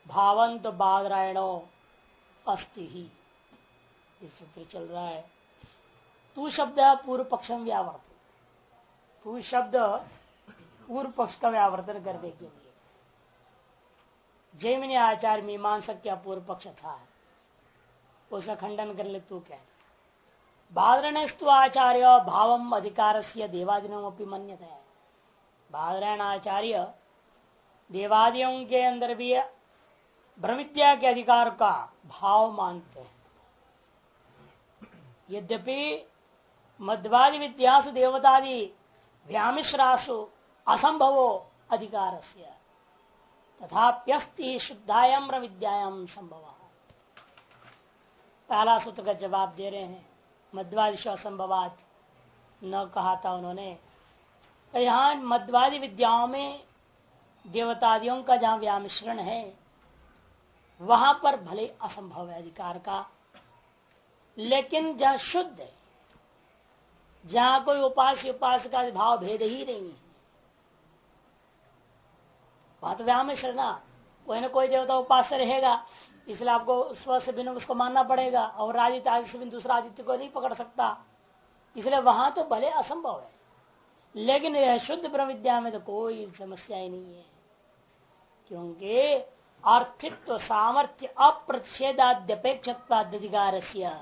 भावंत बादरायणो अस्ति ही, इस सूत्र चल रहा है। तू शब्द पूर्व पक्ष में व्यावर्तन, तू शब्द पूर्व पक्ष का व्यावर्तन करने के लिए जैमिनी आचार्य मीमांसक क्या पूर्व पक्ष था, उसका खंडन कर ले। तू क्या बादरणस्तु आचार्य भावम अधिकार से देवादिनों मन्यता है। बादरायण आचार्य देवादियों के अंदर भी ब्रह्मविद्या के अधिकार का भाव मानते हैं। यद्यपि मध्वादि विद्यासु देवतादि व्यामिश्रासु असंभवो अधिकार से तथाप्यस्ति शुद्धायाम ब्रह्म विद्यायाम संभव। पहला सूत्र का जवाब दे रहे हैं। मध्वादि असंभवात न कहा था उन्होंने, तो यहाँ मध्वादि विद्याओं में देवतादियों का जहां व्यामिश्रण है वहां पर भले असंभव है अधिकार का, लेकिन जहां शुद्ध है, जहां कोई उपास्य उपासका भाव भेद ही नहीं है, वहां तो व्यामिश्रण ना, कोई ना कोई देवता उपास्य रहेगा, इसलिए आपको स्व से भिन्न उसको मानना पड़ेगा, और आदित्य आदित्य से भिन्न दूसरा आदित्य को नहीं पकड़ सकता, इसलिए वहां तो भले असंभव है। लेकिन यह शुद्ध ब्रह्म विद्या में तो कोई समस्या ही नहीं है, क्योंकि आर्थित्व सामर्थ्य अप्रतिषेधाद्यपेक्षत्वाधिकार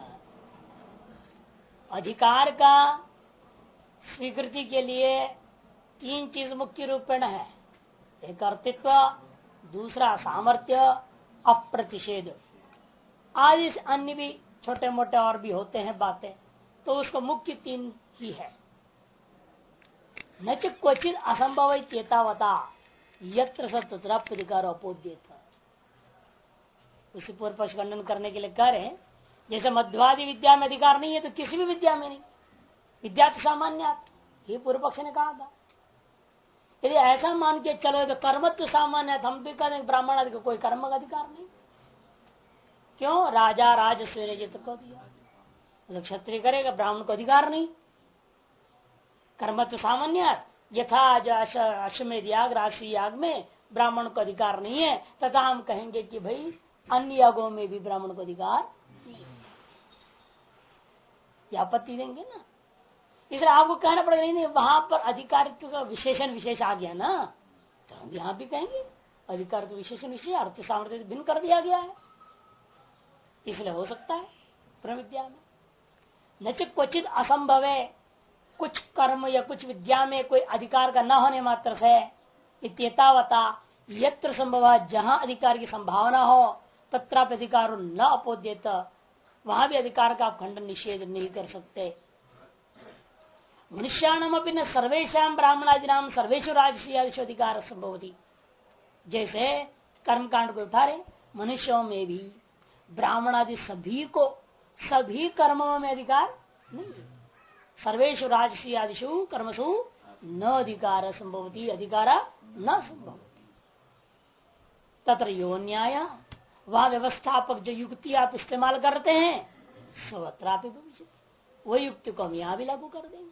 अधिकार का स्वीकृति के लिए तीन चीज मुख्य रूपेण है। एक अर्थित्व, दूसरा सामर्थ्य, अप्रतिषेध। आदि से अन्य भी छोटे मोटे और भी होते हैं बातें, तो उसको मुख्य तीन ही है। न च क्वचित असंभव चेतावता यत्र सत्तर अपोद्यत। उसी पूर्व पक्ष खंडन करने के लिए कह रहे हैं, जैसे मध्वादि विद्या में अधिकार नहीं है तो किसी भी विद्या में नहीं, विद्या तो सामान्य, ये पूर्व पक्ष ने कहा था। यदि ऐसा मान के चले तो कर्म तो सामान्य, हम भी कहते ब्राह्मण आदि को कोई कर्म का अधिकार नहीं। क्यों? राजा राज सूर्य को दिया, क्षत्रिय करेगा, ब्राह्मण को अधिकार नहीं। कर्म तो सामान्य, यथा अश्वमेध याग राशि याग में ब्राह्मण को अधिकार नहीं है, तथा हम कहेंगे कि भाई अन्य यागों में भी ब्राह्मण को अधिकार नहीं, या आपत्ति देंगे ना। इसलिए आपको कहना पड़ेगा नहीं वहां पर अधिकारित्व का विशेषण विशेष आ गया ना, तो हम यहां भी कहेंगे अधिकार तो विशेषण विशेष अर्थ सामर्थ्य भिन्न कर दिया गया है, इसलिए हो सकता है ब्रह्म विद्या में। न च क्वचित असंभव है, कुछ कर्म या कुछ विद्या में कोई अधिकार का न होने मात्र से इत्येतावता यत्र संभव, जहां अधिकार की संभावना हो तत्रापि अधिकार न अपोद्यत, वहां भी अधिकार का आप खंडन निषेध नहीं कर सकते। मनुष्याणाम अपनी न सर्वेशा ब्राह्मणादिनाम सर्वेशु राजसी अधिकार संभवती। जैसे कर्मकांड को उठा रहे, मनुष्यों में भी ब्राह्मण आदि सभी को सभी कर्मों में अधिकार नहीं। सर्वेशु राजसी आदिशु कर्मसु न अधिकार संभवती, अधिकार न संभवती। तत्र यो न्याय, वह व्यवस्थापक जो युक्ति आप इस्तेमाल करते हैं सर्वत्रापि वही युक्ति को हम यहां भी लागू कर देंगे।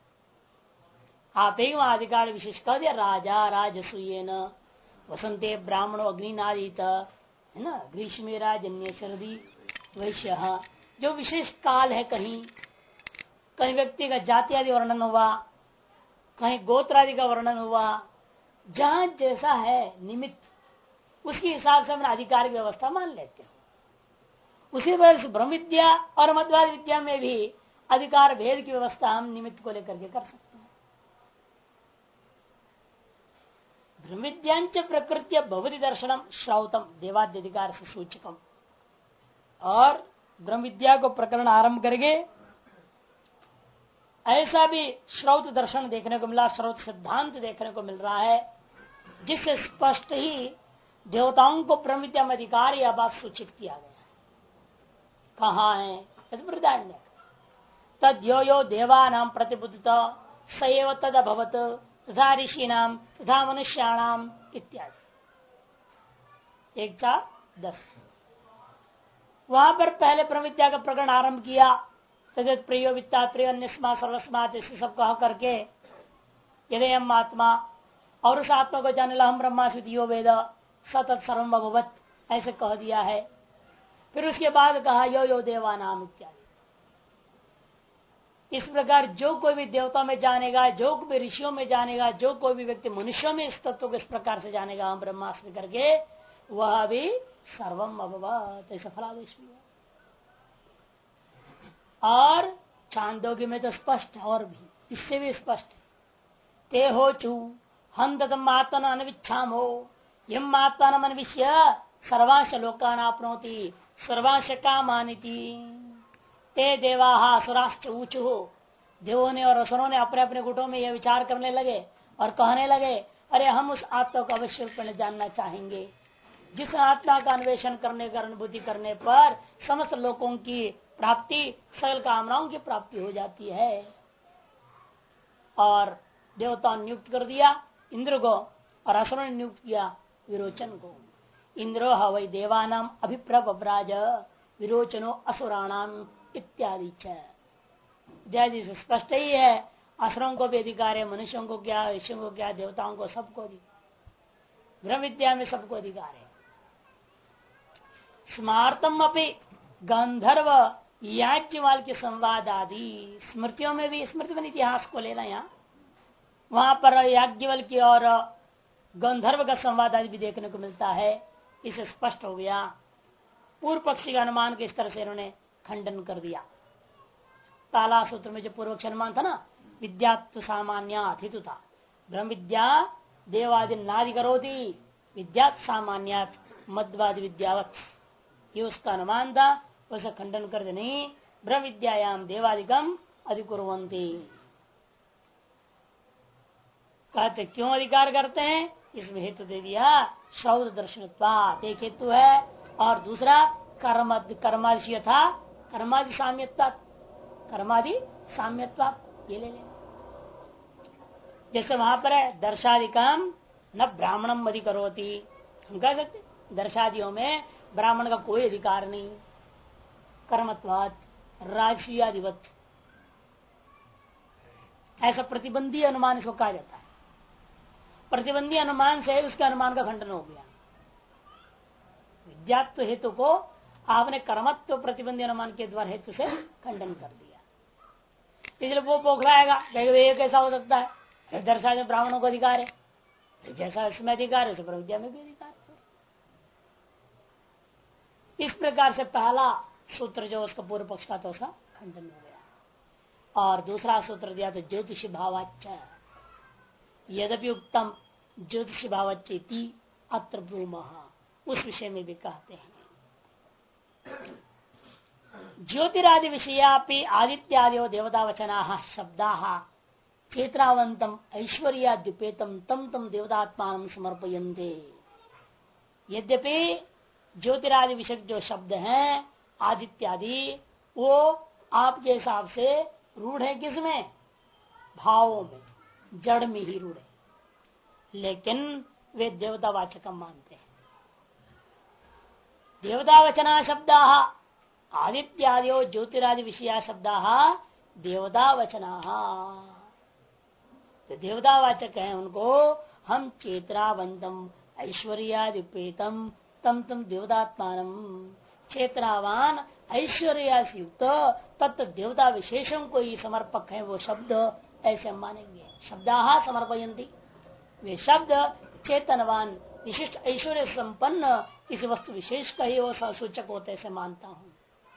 आप एक अधिकार विशेष कर दिया, राजा राजसूयेन वसंते ब्राह्मणो अग्निनादित, है ना, ग्रीष्मे राजन्य शरदी वैश्य, जो विशेष काल है, कहीं कहीं व्यक्ति का जाति आदि वर्णन हुआ, कहीं गोत्र आदि का वर्णन हुआ, जहां जैसा है निमित्त उसके हिसाब से हम अधिकार की व्यवस्था मान लेते हैं। उसी वजह से ब्रह्म विद्या और मध्वादि विद्या में भी अधिकार भेद की व्यवस्था हम निमित्त को लेकर के कर सकते हैं। ब्रह्म विद्यांच प्रकृत्य भवति दर्शनम श्रौतम देवाद्यधिकार से सूचकम। और ब्रह्म विद्या को प्रकरण आरंभ करके ऐसा भी श्रौत दर्शन देखने को मिला, श्रौत सिद्धांत देखने को मिल रहा है, जिससे स्पष्ट ही देवताओं को ब्रह्म विद्या में अधिकार यह बात सूचित किया गया। कहाँ है? तद यो यो देवानां प्रतिबुद्ध सएव तद अभवत तथा ऋषीणाम तथा मनुष्याणाम इत्यादि 1:4-10। वहां पर पहले ब्रह्म विद्या का प्रकरण आरंभ किया, तद प्रियो वित्ता प्रिय अन्यस्मा सर्वस्मात इसे सब कह करके यदि आत्मा और उस आत्मा को जाने ला हम ब्रह्मास्मृति यो वेद सतत सर्वम अभवत, ऐसे कह दिया है। फिर उसके बाद कहा यो यो देवानाम इत्यादि। इस प्रकार जो कोई भी देवता में जानेगा, जो कोई भी ऋषियों में जानेगा, जो कोई भी व्यक्ति मनुष्यों में इस तत्व को इस प्रकार से जानेगा हम ब्रह्मास्त्र करके, वह भी सर्वम अभवत, ऐसा फलादेश भी है। और छांदोग्य में तो स्पष्ट, और भी इससे भी स्पष्ट, ते हो चू हम तम आत्मन अनविच्छाम हो यम आत्मान अनविष्य सर्वांश लोकान आपनोति सर्वांश कामानिति। ते देवा सुराश्च ऊचु हो, देवों ने और असुरों ने अपने अपने गुटों में यह विचार करने लगे और कहने लगे, अरे हम उस आत्मा को अवश्य रूप में जानना चाहेंगे जिस आत्मा का अन्वेषण करने का अनुभूति करने पर समस्त लोगों की प्राप्ति, सकल कामनाओं की प्राप्ति हो जाती है। और देवता ने नियुक्त कर दिया इंद्र को और असुरों ने नियुक्त किया विरोचन को। इंद्रो हवै देवानाम अभिप्रव्राज विरोचनो असुराणाम इत्यादि इत्यादि से स्पष्ट ही है। असुरों को भी अधिकार है, मनुष्यों को क्या, ऋषियों को क्या, देवताओं को सबको अधिकार, ब्रह्म विद्या में सबको अधिकार है। स्मार्तम अपि गंधर्व याज्ञवल्क्य के संवाद आदि स्मृतियों में भी, स्मृति में इतिहास को लेना यहाँ, वहां पर याज्ञवल्क्य और गंधर्व का संवाद आदि भी देखने को मिलता है। इसे स्पष्ट हो गया। पूर्व पक्षी का अनुमान के इस तरह से इन्होंने खंडन कर दिया। ताला सूत्र में जो पूर्व अनुमान था ना, विद्यात्व सामान्य हितु था, ब्रह्म विद्या देवादि नादि करोति विद्यात् सामान्य मध्वादि विद्यावत, ये उसका अनुमान था। उसे खंडन कर दे, नहीं ब्रह्म विद्यायाम देवादिकम अधिकुर्वन्ति। कहते क्यों अधिकार करते हैं, इसमें हेतु दे दिया शौद दर्शनत्वात् एक हेतु है, और दूसरा कर्मादि था कर्मादि साम्यत्वा, कर्मादि साम्यत्वा ये ले लेना। जैसे वहां पर है दर्शादिकम न ब्राह्मणम अधिकरोति, हम कह सकते दर्शादियों में ब्राह्मण का कोई अधिकार नहीं, कर्मत्वात् राजसीयादिवत, ऐसा प्रतिबंधी अनुमान इसको कहा जाता है। प्रतिबंधी अनुमान से उसके अनुमान का खंडन हो गया। विद्यात्व हेतु को आपने कर्मत्व प्रतिबंधी अनुमान के द्वारा हेतु से खंडन कर दिया। इसलिए वो पोखलाएगा, ये कैसा हो सकता है, दर्शा में ब्राह्मणों को अधिकार है, जैसा इसमें अधिकार है उसे ब्रह्म विद्या में भी अधिकार है। इस प्रकार से पहला सूत्र जो उसका पूर्व पक्ष का तो उसका खंडन हो गया। और दूसरा सूत्र दिया तो ज्योतिषी भावाच्च, यद्यपि उत्तम ज्योतिषी भावाच्चेति अत्र ब्रूमः, उस विषय में भी कहते हैं। ज्योतिरादि विषयापि आदित्यादयो देवता वचना शब्दा चेत्रावंतम ऐश्वर्याद्युपेतम तम तम देवतात्मान समर्पयन्ते। यद्यपि ज्योतिरादि विषय जो शब्द हैं आदित्यादि, वो आपके हिसाब से रूढ़ है किसमें, भावों में, जड़ में ही रूढ़ है, लेकिन वे देवतावाचक मानते हैं। देवतावचना शब्दा आदित्यादयो ज्योतिरादि विषया शब्दा देवतावचना, तो देवतावाचक है उनको हम चेत्रावंतम ऐश्वर्यादिपेतम तम तम देवतात्मान, क्षेत्रावान ऐश्वर्या से युक्त तत्व देवता विशेषों को ही समर्पक है वो शब्द, ऐसे हम मानेंगे। शब्दाः समर्पयन्ति, वे शब्द चेतनवान विशिष्ट ऐश्वर्य संपन्न किसी वस्तु विशेष का ही वो सूचक होते ऐसे मानता हूँ।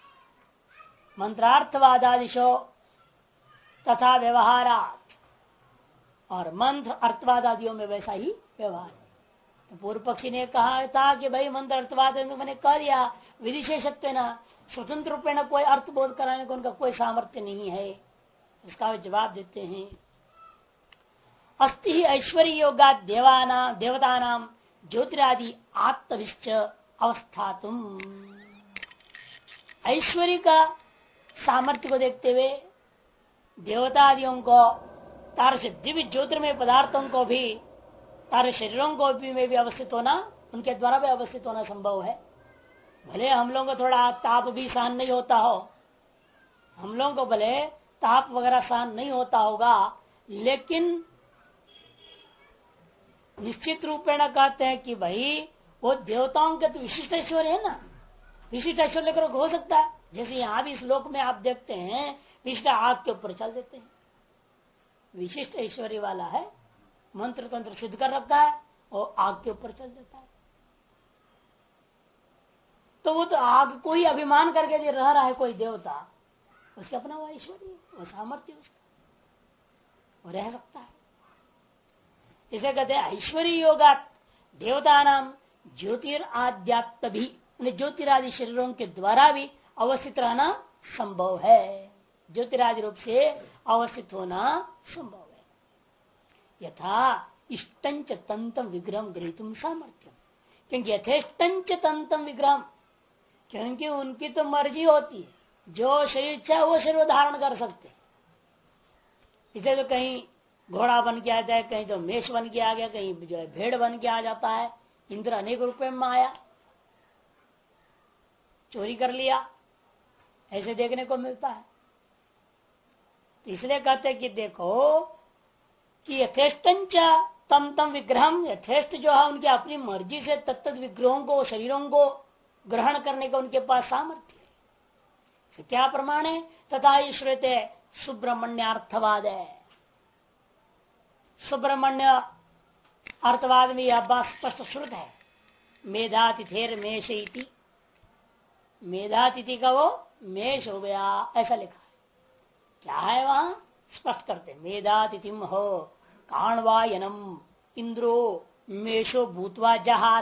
मंत्रार्थवादादिशो तथा व्यवहारात, और मंत्र अर्थवादादियों में वैसा ही व्यवहार। तो पूर्व पक्षी ने कहा था कि भाई मंत्र अर्थवाद मैंने कह दिया विधिशेषत्व न, स्वतंत्र रूप में कोई अर्थ बोध कराने को उनका कोई सामर्थ्य नहीं है। इसका जवाब देते हैं, अस्ति ऐश्वर्य योगा देवतानाम ज्योतिरादि आत्मविश्च अवस्थातुम। ऐश्वर्य का सामर्थ्य को देखते हुए देवतादियों को तार से दिव्य ज्योतिर्मय पदार्थों को भी, तारे शरीरों को भी में भी अवस्थित होना, उनके द्वारा भी अवस्थित होना संभव है। भले हम लोगों को थोड़ा ताप भी सहन नहीं होता हो, हम लोगों को भले ताप वगैरह सहन नहीं होता होगा, लेकिन निश्चित रूपेण कहते हैं कि भाई वो देवताओं के तो विशिष्ट ऐश्वर्य है ना, विशिष्ट ऐश्वर्य लेकर हो सकता है। जैसे यहां भी इस लोक में आप देखते हैं विशिष्ट आग के ऊपर चल देते हैं, विशिष्ट ऐश्वर्य वाला है, मंत्र तंत्र सिद्ध कर रखा है और आग के ऊपर चल देता है। तो वो तो आग को ही अभिमान करके जो रह रहा है कोई देवता, उसके अपना वो ऐश्वर्य, वो सामर्थ्य उसका, वो रह सकता है। इसे कहते हैं ऐश्वर्य योगात देवता नाम ज्योतिराद्यात्म भी, ज्योतिरादि शरीरों के द्वारा भी अवस्थित रहना संभव है, ज्योतिरादि रूप से अवस्थित होना संभव है। यथा इष्टंच तंतम विग्रह गृहीतुम सामर्थ्यम, क्योंकि यथेष्टंच तंतम विग्रह, क्योंकि उनकी तो मर्जी होती है, जो शरीर इच्छा वो शरीर धारण कर सकते। इसे तो कहीं घोड़ा बन के आ जाए, कहीं तो मेष बन के आ गया, कहीं जो है भेड़ बन के आ जाता है। इंद्र अनेक रूपये में आया, चोरी कर लिया, ऐसे देखने को मिलता है। तो इसलिए कहते हैं कि देखो कि यथेष्टंच तम तम विग्रहम, यथेष्ट जो है उनकी अपनी मर्जी से तत्त विग्रहों को, शरीरों को ग्रहण करने का उनके पास सामर्थ्य है। क्या प्रमाण है? तथा ईश्वरते सुब्रह्मण्यार्थवाद है। सुब्रह्मण्य अर्थवाद में यह बात स्पष्ट श्रुत है। मेधातिथेर मेष इति, मेधातिथि का वो मेष हो गया ऐसा लिखा है। क्या है वहां स्पष्ट करते, मेधातिथिम हो काणवायनम इंद्रो मेषो भूतवा जहार।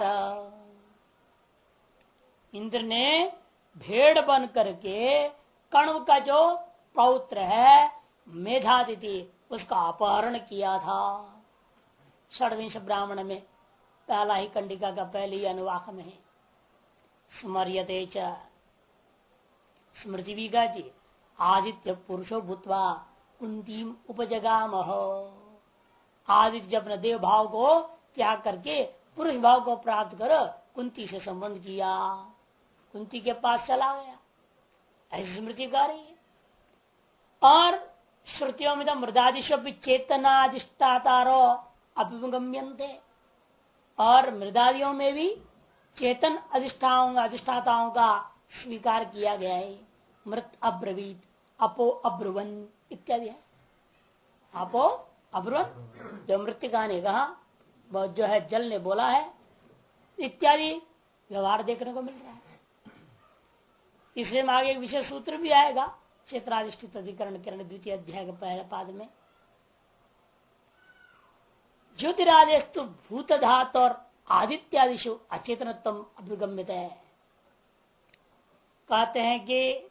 इंद्र ने भेड़ बन करके कण्व का जो पौत्र है मेधातिथि उसका अपहरण किया था। षड्विंश ब्राह्मण में पहला ही कंडिका का पहले ही अनुवाक में है। स्मर्यते च, स्मृति भी गाती आदित्य पुरुषो भूतवा कुंतीम उपजगाम। आदित्य जब अपने देव भाव को त्याग करके पुरुष भाव को प्राप्त कर कुंती से संबंध किया, कुंती के पास चला गया, ऐसी स्मृति गा रही है। और श्रुतियों में तो मृदादिशो भी चेतनाधिष्ठातारो अभिगम्यन्ते, और मृदादियों में भी चेतन अधिष्ठाताओं का स्वीकार किया गया है। मृत अब्रवीत, अपो अब्रुवन इत्यादि है। अपो अब्रुवन जो मृतिका ने कहा, जो है जल ने बोला है, इत्यादि व्यवहार देखने को मिल रहा है। इसलिए आगे एक विशेष सूत्र भी आएगा क्षेत्राधिष्ठित अधिकरण किरण द्वितीय अध्याय के पहले पाद में। ज्योतिरादेस्तु भूत धात और आदित्यादिशु अचेतनत्म अभिगम्यता है। कहते हैं कि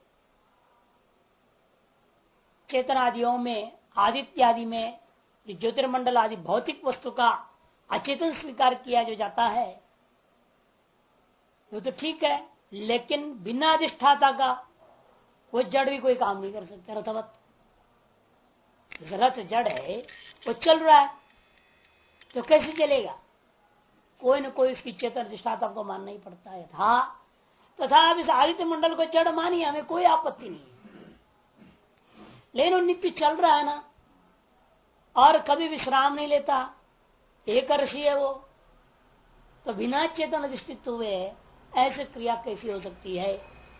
चेतनादियों में, आदित्यादि में जो ज्योतिर्मंडल आदि भौतिक वस्तु का अचेतन स्वीकार किया जो जाता है वो तो ठीक है, लेकिन बिना अधिष्ठाता का वो जड़ भी कोई काम नहीं कर सकते। रथवत रथ जड़ है, वो चल रहा है तो कैसे चलेगा? कोई न कोई उसकी चेतन अधिष्ठाता को मानना ही पड़ता है। तथा अब इस आदित्य मंडल को जड़ मानिए, हमें कोई आपत्ति नहीं, लेकिन वो नित्य चल रहा है ना, और कभी विश्राम नहीं लेता, एक ऋषि है वो, तो बिना चेतन अधिष्ठित हुए ऐसे क्रिया कैसी हो सकती है?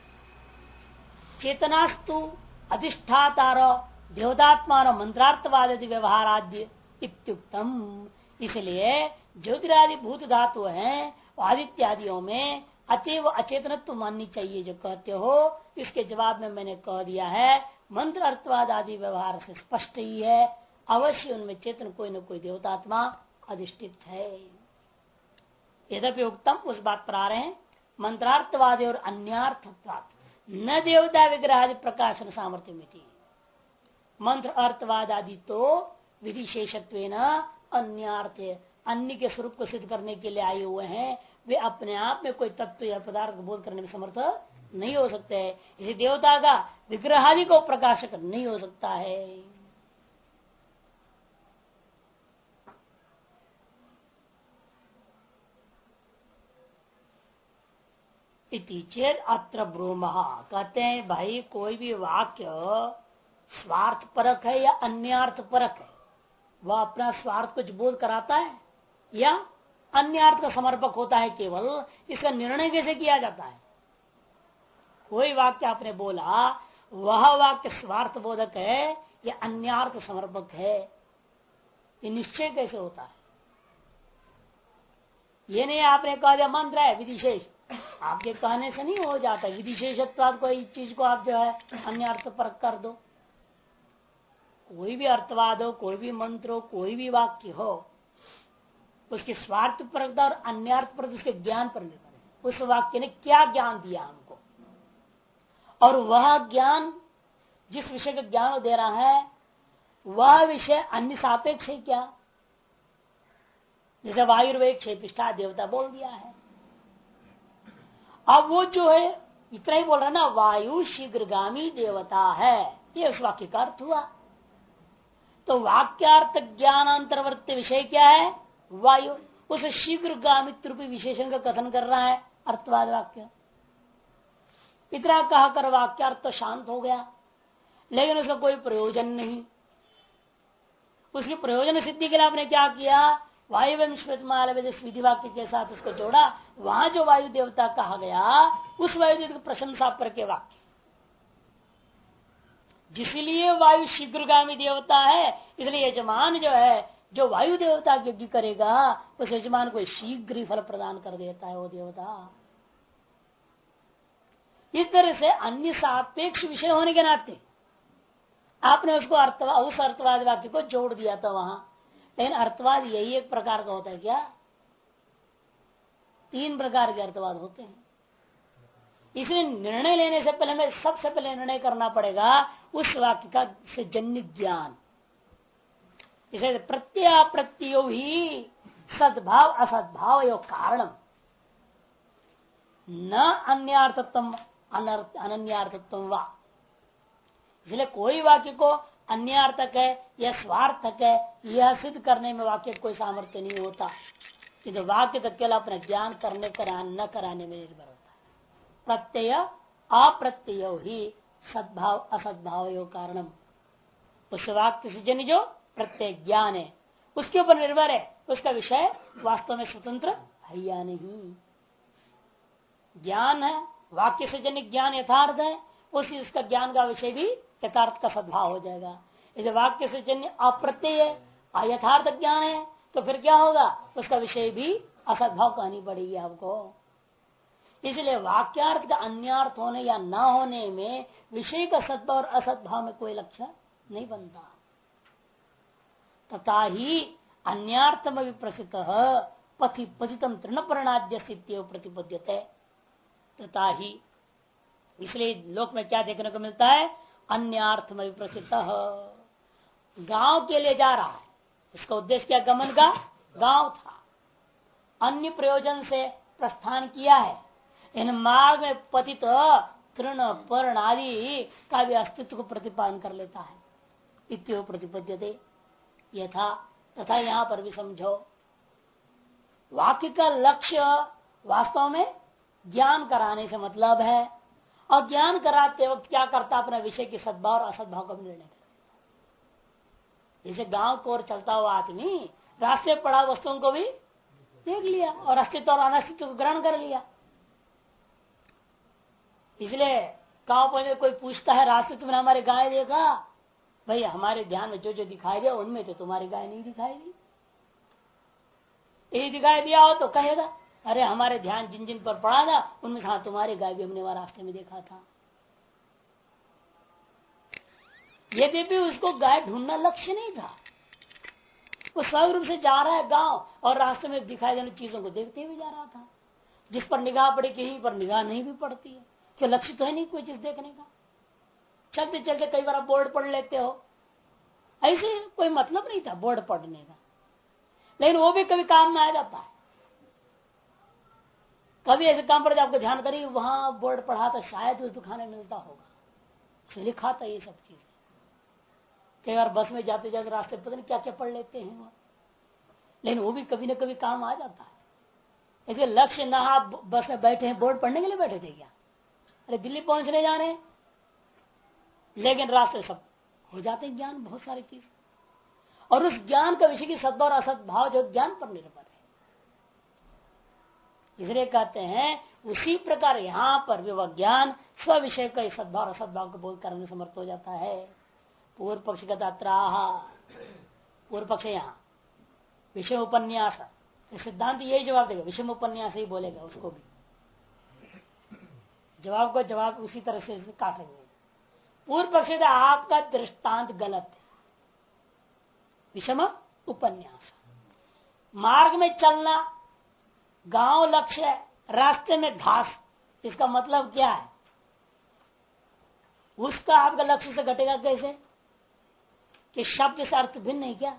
चेतनास्तु अधिष्ठातार देवतात्मान मंत्रार्थवाद व्यवहाराद्य इत्युक्तम। इसलिए ज्योतिरादि भूत धातु हैं आदित्यादियों में अतीव अचेतनत्व माननी चाहिए जो कहते हो। इसके जवाब में मैंने कह दिया है मंत्र अर्थवाद आदि व्यवहार से स्पष्ट ही है, अवश्य उनमें चेतन कोई न कोई देवतात्मा अधिष्ठित है। यद्यपि उत्तम उस बात पर आ रहे हैं मंत्रार्थवाद और अन्यार्थत्वाद न देवता विग्रह आदि प्रकाशन सामर्थ्य में थी। मंत्र अर्थवाद आदि तो विधिशेषत्व अन्यार्थ अन्य के स्वरूप को सिद्ध करने के लिए आए हुए हैं, वे अपने आप में कोई तत्व या पदार्थ को बोध करने में समर्थ नहीं हो सकते हैं। इसी देवता का विग्रह आदि को प्रकाशक नहीं हो सकता है। इति चेत अत्र ब्रूमः, कहते हैं भाई कोई भी वाक्य स्वार्थ परक है या अन्यार्थ परक है, वह अपना स्वार्थ कुछ बोध कराता है या अन्य अर्थ का समर्पक होता है केवल, इसका निर्णय कैसे किया जाता है? कोई वाक्य आपने बोला, वह वाक्य स्वार्थ बोधक है या अन्यार्थ समर्पक है, ये निश्चय कैसे होता है? ये नहीं आपने कहा दिया मंत्र है विधिशेष, आपके कहने से नहीं हो जाता। विधिशेषत्वाद कोई चीज को आप जो है अन्य अर्थ पर कर दो। कोई भी अर्थवाद हो, कोई भी मंत्र हो, कोई भी वाक्य हो, उसके स्वार्थ परकता और अन्यार्थ पर उसके ज्ञान पर निर्भर है। उस वाक्य ने क्या ज्ञान दिया हमको, और वह ज्ञान जिस विषय का ज्ञान दे रहा है वह विषय अन्य सापेक्ष है क्या? जैसे वायुर्वेद क्षेपिष्ठा देवता बोल दिया है, अब वो जो है इतना ही बोल रहा ना, वायु शीघ्रगामी देवता है, ये उस वाक्य का अर्थ हुआ। तो वाक्यार्थ ज्ञानांतर्वर्त विषय क्या है? वायु। उस शीघ्रगामित्व रूपी विशेषण का कथन कर रहा है अर्थवाद वाक्य। इतना कहकर वाक्यार्थ तो शांत हो गया, लेकिन उसका कोई प्रयोजन नहीं। उसकी प्रयोजन सिद्धि के लिए आपने क्या किया? वायु स्मृतमाल विधि वाक्य के साथ उसको जोड़ा। वहां जो वायु देवता कहा गया उस वायु देवता की प्रशंसा पर के वाक्य, जिसलिए वायु शीघ्रगामी देवता है, इसलिए यजमान जो है जो वायु देवता की यज्ञ करेगा उस यजमान को शीघ्र ही फल प्रदान कर देता है वो देवता। इस तरह से अन्य सापेक्ष विषय होने के नाते आपने उसको उस अर्थवाद वाक्य को जोड़ दिया था वहां। लेकिन अर्थवाद यही एक प्रकार का होता है क्या? 3 प्रकार के अर्थवाद होते हैं। इसलिए निर्णय लेने से पहले हमें सबसे पहले निर्णय करना पड़ेगा उस वाक्य का से जन्य ज्ञान। इसे प्रत्यय प्रत्ययो ही सद्भाव असद्भाव यो कारणम न अन्यार्थत्व अनन्यार्थत्व वा। इसलिए कोई वाक्य को अन्यार्थक है या स्वार्थक है यह सिद्ध करने में वाक्य कोई सामर्थ्य नहीं होता, किंतु वाक्य तो केवल अपने ज्ञान करने न कराने में निर्भर होता है। प्रत्यय अप्रत्यय ही सद्भाव असद्भाव यो कारणम। उस वाक्य से जन्य जो प्रत्यय ज्ञान है उसके ऊपर निर्भर है, उसका विषय वास्तव में स्वतंत्र है या नहीं। ज्ञान है, वाक्य से जन्य ज्ञान यथार्थ है, उसी उसका ज्ञान का विषय भी यथार्थ का सद्भाव हो जाएगा। यदि वाक्य से जन्य अप्रत्यय अयथार्थ ज्ञान है तो फिर क्या होगा? उसका विषय भी असद्भाव कहनी पड़ेगी आपको। इसलिए वाक्यार्थ का अन्यार्थ होने या न होने में विषय का सद्भाव और असद्भाव में कोई लक्षण नहीं बनता। तथा ही अन्यार्थम विप्रसित पथि पतितम तृण परिणाद्य स्थित्यो प्रतिपद्यते। तथा ही इसलिए लोक में क्या देखने को मिलता है? अन्यार्थ में विप्रसित, गांव के लिए जा रहा है, इसका उद्देश्य क्या? गमन का गांव था, अन्य प्रयोजन से प्रस्थान किया है। इन मार्ग में पतित तृण पर्ण आदि का भी अस्तित्व को प्रतिपादन कर लेता है। इत्यो प्रतिपद्यते यथा, तथा यहां पर भी समझो वाक्य का लक्ष्य वास्तव में ज्ञान कराने से मतलब है, और ज्ञान कराते वक्त क्या करता? अपना विषय के सद्भाव और असद्भाव का निर्णय करता। जैसे गांव को ओर चलता हुआ आदमी रास्ते पड़ा वस्तुओं को भी देख लिया और अस्तित्व और अनस्तित्व को ग्रहण कर लिया। इसलिए गांव पर कोई पूछता है रास्ते तुमने हमारे गाय देखा? भाई हमारे ध्यान में जो जो दिखाई दिया उनमें तो तुम्हारी गाय नहीं दिखाई दी। यही दिखाई दिया हो तो कहेगा अरे हमारे ध्यान जिन जिन पर पड़ा था उनमें हाँ तुम्हारी गाय भी हमने वहां रास्ते में देखा था। यदि भी उसको गाय ढूंढना लक्ष्य नहीं था, वो स्वयं रूप से जा रहा है गांव और रास्ते में दिखाई देने चीजों को देखते हुए जा रहा था। जिस पर निगाह पड़ी कहीं पर निगाह नहीं भी पड़ती है, क्या लक्ष्य तो है नहीं कोई चीज देखने का। चलते चलते कई बार बोर्ड पढ़ लेते हो, ऐसे कोई मतलब नहीं था बोर्ड पढ़ने का, लेकिन वो भी कभी काम में आ जाता है। कभी ऐसे काम पर आपको ध्यान करिए वहां बोर्ड पढ़ा था, शायद उस दुकान में मिलता होगा, लिखा था ये सब चीज। कई बार बस में जाते जाते रास्ते पता नहीं क्या क्या पढ़ लेते हैं वहां, लेकिन वो भी कभी न कभी काम आ जाता है। इसलिए लक्ष्य ना आप बस में बैठे हैं बोर्ड पढ़ने के लिए बैठे थे क्या? अरे दिल्ली पहुंचने जा रहे हैं, लेकिन रास्ते सब हो जाते हैं ज्ञान बहुत सारी चीज। और उस ज्ञान का विषय की सद्भाव और असद्भाव जो ज्ञान पर निर्भर है, इसलिए कहते हैं उसी प्रकार यहाँ पर भी वह ज्ञान स्व विषय का सद्भाव असद्भाव को बोध करने में समर्थ हो जाता है। पूर्व पक्ष का पूर्व पक्ष यहाँ विषय उपन्यास सिद्धांत यही जवाब देगा, विषम उपन्यास ही बोलेगा, उसको भी जवाब को जवाब उसी तरह से काटेंगे। पूर्व पक्ष आपका दृष्टांत गलत है, विषम उपन्यास। मार्ग में चलना, गांव लक्ष्य है, रास्ते में घास, इसका मतलब क्या है? उसका आपका लक्ष्य से घटेगा कैसे? कि शब्द से अर्थ भिन्न नहीं क्या?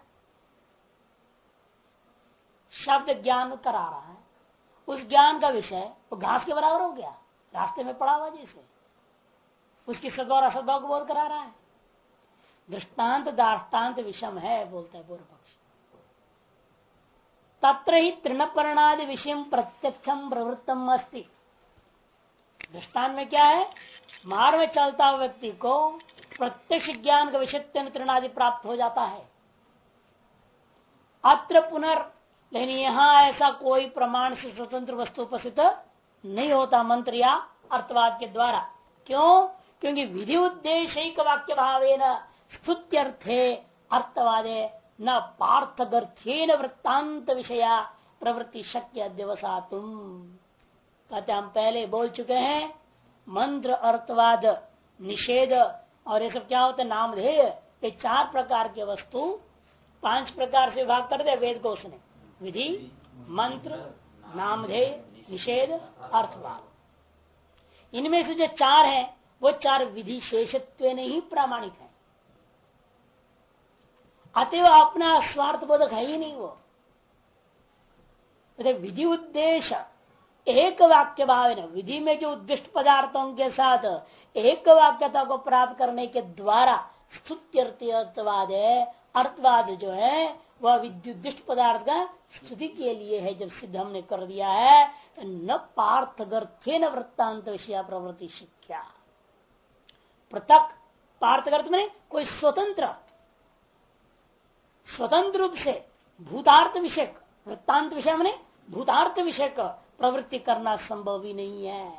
शब्द ज्ञान करा रहा है, उस ज्ञान का विषय वो घास के बराबर हो गया, रास्ते में पड़ा हुआ जैसे, उसकी सद्भाव असद्भाव को बोध करा रहा है। दृष्टांत दाष्टान्त विषम है बोलता है पूर्व पक्ष। तत्र ही तृणपर्णादि विषय प्रत्यक्षम प्रवृत्तम अस्ति। दृष्टांत में क्या है? मार्ग में चलता हुआ व्यक्ति को प्रत्यक्ष ज्ञान का विषय तृणादि प्राप्त हो जाता है। अत्र पुनर्, लेकिन यहां ऐसा कोई प्रमाण से स्वतंत्र वस्तु उपस्थित नहीं होता मंत्र या अर्थवाद के द्वारा। क्यों? क्योंकि विधि उद्देश्य वाक्य भावेन स्तुत्यर्थे अर्थवादे न पार्थगर्थ्येन वृत्तांत विषया प्रवृत्ति शक्य अध्यवसातुम। कहते हम पहले बोल चुके हैं, मंत्र अर्थवाद निषेध और ये सब क्या होता है? नामधेय। ये 4 प्रकार के वस्तु 5 प्रकार से विभाग कर दे वेद को उसने, विधि, मंत्र, नामधेय, निषेध, अर्थवाद। इनमें से जो 4 हैं वो 4 विधि शेषत्व नहीं प्रामाणिक है, अतएव अपना स्वार्थ बोधक है ही नहीं वो। विधि उद्देश्य एक वाक्य भाव है, विधि में जो उद्दिष्ट पदार्थों के साथ एक वाक्यता को प्राप्त करने के द्वारा स्तुत्यर्थवाद है। अर्थवाद जो है वह विद्युदिष्ट पदार्थ का स्तुति के लिए है। जब सिद्ध हमने कर दिया है तो न पार्थगर्थे न वृत्तांत विषय प्रवृत्ति शिक्षा। पृथक पार्थगर्थ में कोई स्वतंत्र रूप से भूतार्थ विषय, वृत्तांत विषय में भूतार्थ विषय का प्रवृत्ति करना संभव ही नहीं है।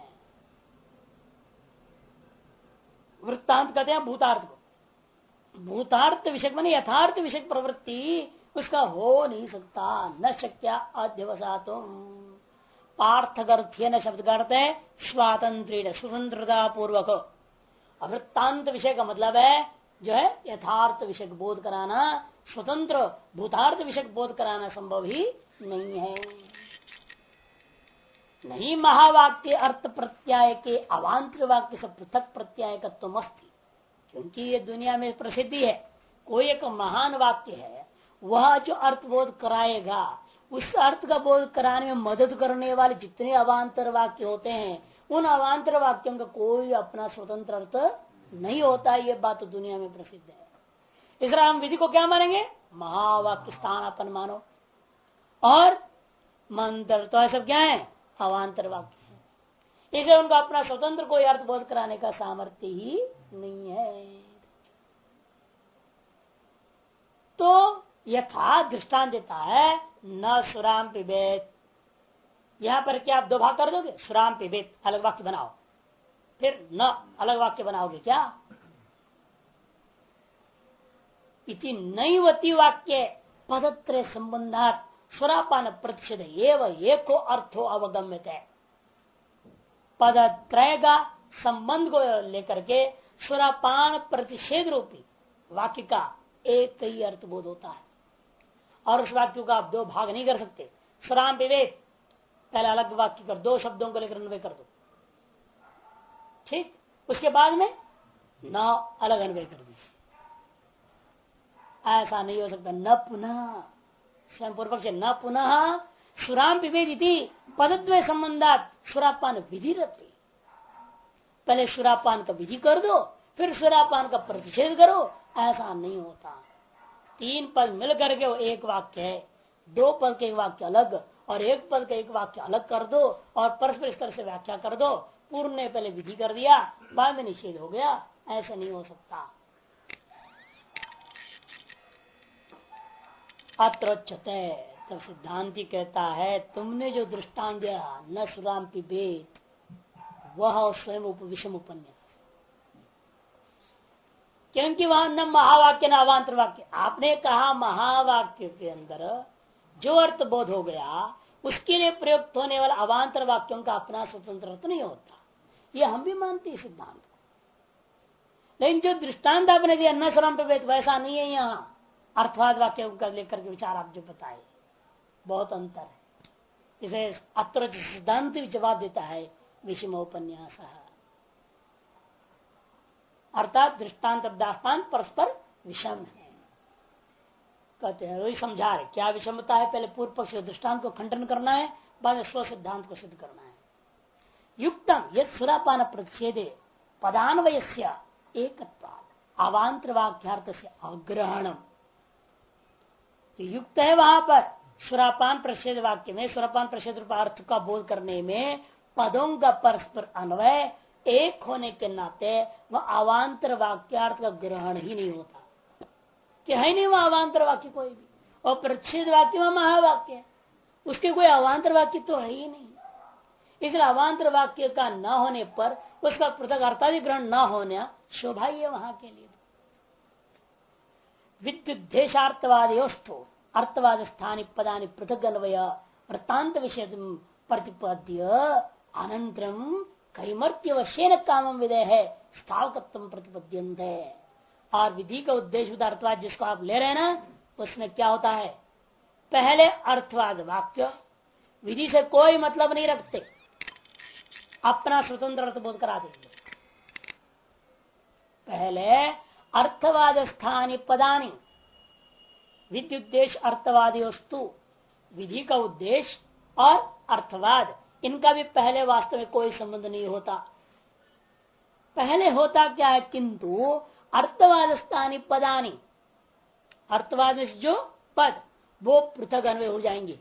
वृत्तांत कहते हैं भूतार्थ को, भूतार्थ विषय माने यथार्थ विषय प्रवृत्ति उसका हो नहीं सकता। न शक्या अध्यवसातुम। पार्थगर्थ्य न शब्द का अर्थ है स्वातंत्र, स्वतंत्रता पूर्वक। वृत्तांत विषय का मतलब है जो है यथार्थ विषय बोध कराना, स्वतंत्र भूतार्थ विषय बोध कराना संभव ही नहीं है। नहीं महावाक्य अर्थ प्रत्याय के अवांतर वाक्य से पृथक प्रत्याय का तुमस्ती। क्योंकि ये दुनिया में प्रसिद्धि है, कोई एक महान वाक्य है, वह जो अर्थ बोध कराएगा, उस अर्थ का बोध कराने में मदद करने वाले जितने अवांतर वाक्य होते हैं, उन अवांतर वाक्यों का कोई अपना स्वतंत्र अर्थ नहीं होता। ये बात तो दुनिया में प्रसिद्ध है। इसलिए हम विधि को क्या मानेंगे? महावाक्य स्थान अपन मानो, और मंत्र तो सब क्या है? अवांतर वाक्य है। इसलिए उनको अपना स्वतंत्र कोई अर्थ बोध कराने का सामर्थ्य ही नहीं है। तो यथा दृष्टांत देता है न सुराम पिबेत। यहां पर क्या आप 2 भाग कर दोगे? सुराम पिबेत अलग वाक्य बनाओ, फिर न अलग वाक्य बनाओगे क्या? इति नैवती वाक्य पदत्रय संबंधात सुरापान प्रतिषेध एवं एको अर्थो अवगम्यते। पदत्रय का संबंध को लेकर के सुरापान प्रतिषेध रूपी वाक्य का एक ही अर्थ बोध होता है, और उस वाक्य का आप 2 भाग नहीं कर सकते। सुराम विवेक पहले अलग वाक्य कर, 2 शब्दों को लेकर अन्वय कर दो, ठीक, उसके बाद में न अलग अन्वय कर दीजिए। ऐसा नहीं हो सकता। न पुनः स्वयं पूर्व पक्ष न पुनः सुराम पिबेदिति पदद्वय संबंधात सुरापान विधि रहती। पहले सुरापान का विधि कर दो, फिर सुरापान का प्रतिषेध करो, ऐसा नहीं होता। 3 पद मिल करके वो एक वाक्य है, 2 पद के एक वाक्य अलग और 1 पद का एक वाक्य अलग कर दो और परस्पर इस तरह से व्याख्या कर दो। पूर्व ने पहले विधि कर दिया, बाद में निषेध हो गया, ऐसा नहीं हो सकता। अत्रोच्यते तब सिद्धांति कहता है तुमने जो दृष्टांत दिया न सुराम पिबेत, वह स्वयं विषम उपन्यास, क्योंकि वहां न महावाक्य न अवांतर वाक्य। आपने कहा महावाक्य के अंदर जो अर्थ बोध हो गया उसके लिए प्रयुक्त होने वाला अवांतर वाक्यों का अपना स्वतंत्र अर्थ नहीं होता। ये हम भी मानते हैं सिद्धांत को, लेकिन जो दृष्टांत आपने दिया न स्वरम पे वैसा नहीं है। यहाँ अर्थवाद वाक्य का लेकर के विचार आप जो बताए बहुत अंतर है। इसे अत्र सिद्धांत भी जवाब देता है विषम उपन्यास, अर्थात दृष्टांत दाष्टान्त परस्पर विषम है। कहते हैं वही समझा रहे क्या विषमता है। पहले पूर्व पक्ष दृष्टांत को खंडन करना है, बाद में स्व सिद्धांत को सिद्ध करना है। युक्तम यद सुरापान प्रतिषेधे पदान्वयस्य एकत्वात् अवांतर वाक्यार्थ से अग्रहणम, तो युक्त है वहां पर सुरापान प्रतिषेध वाक्य में सुरापान प्रतिषेध रूप अर्थ का बोध करने में पदों का परस्पर अन्वय एक होने के नाते वह अवांतर वाक्यार्थ का ग्रहण ही नहीं होता, कि है नहीं वह अवांतर वाक्य कोई भी। और प्रतिषेध वाक्य में महावाक्य है, उसके कोई अवांतर वाक्य तो है ही नहीं। इसलिए अवांतर वाक्य का न होने पर उसका पृथक अर्थादि ग्रहण न होना शोभा ही है वहां के लिए। विद्युद्देशार्थवादयोस्तु अर्थवाद स्थानी पदानि पृथक अन्वय वृत्तांत विषय प्रतिपद्य अनंतरम कैमर्त्य वशेन कामम विदय है स्थावकत्व प्रतिपद्यंत है। और विधि का उद्देश्य अर्थवाद जिसको आप ले रहे हैं ना, उसमें क्या होता है, पहले अर्थवाद वाक्य विधि से कोई मतलब नहीं रखते, अपना स्वतंत्र अर्थ बोध करा देंगे। पहले अर्थवाद स्थानी पदानी विद्युद्देश्य अर्थवादी वस्तु, विधि का उद्देश्य और अर्थवाद इनका भी पहले वास्तव में कोई संबंध नहीं होता। पहले होता क्या है, किंतु अर्थवाद स्थानी पदानी, अर्थवाद में जो पद वो पृथक अन्वय हो जाएंगे,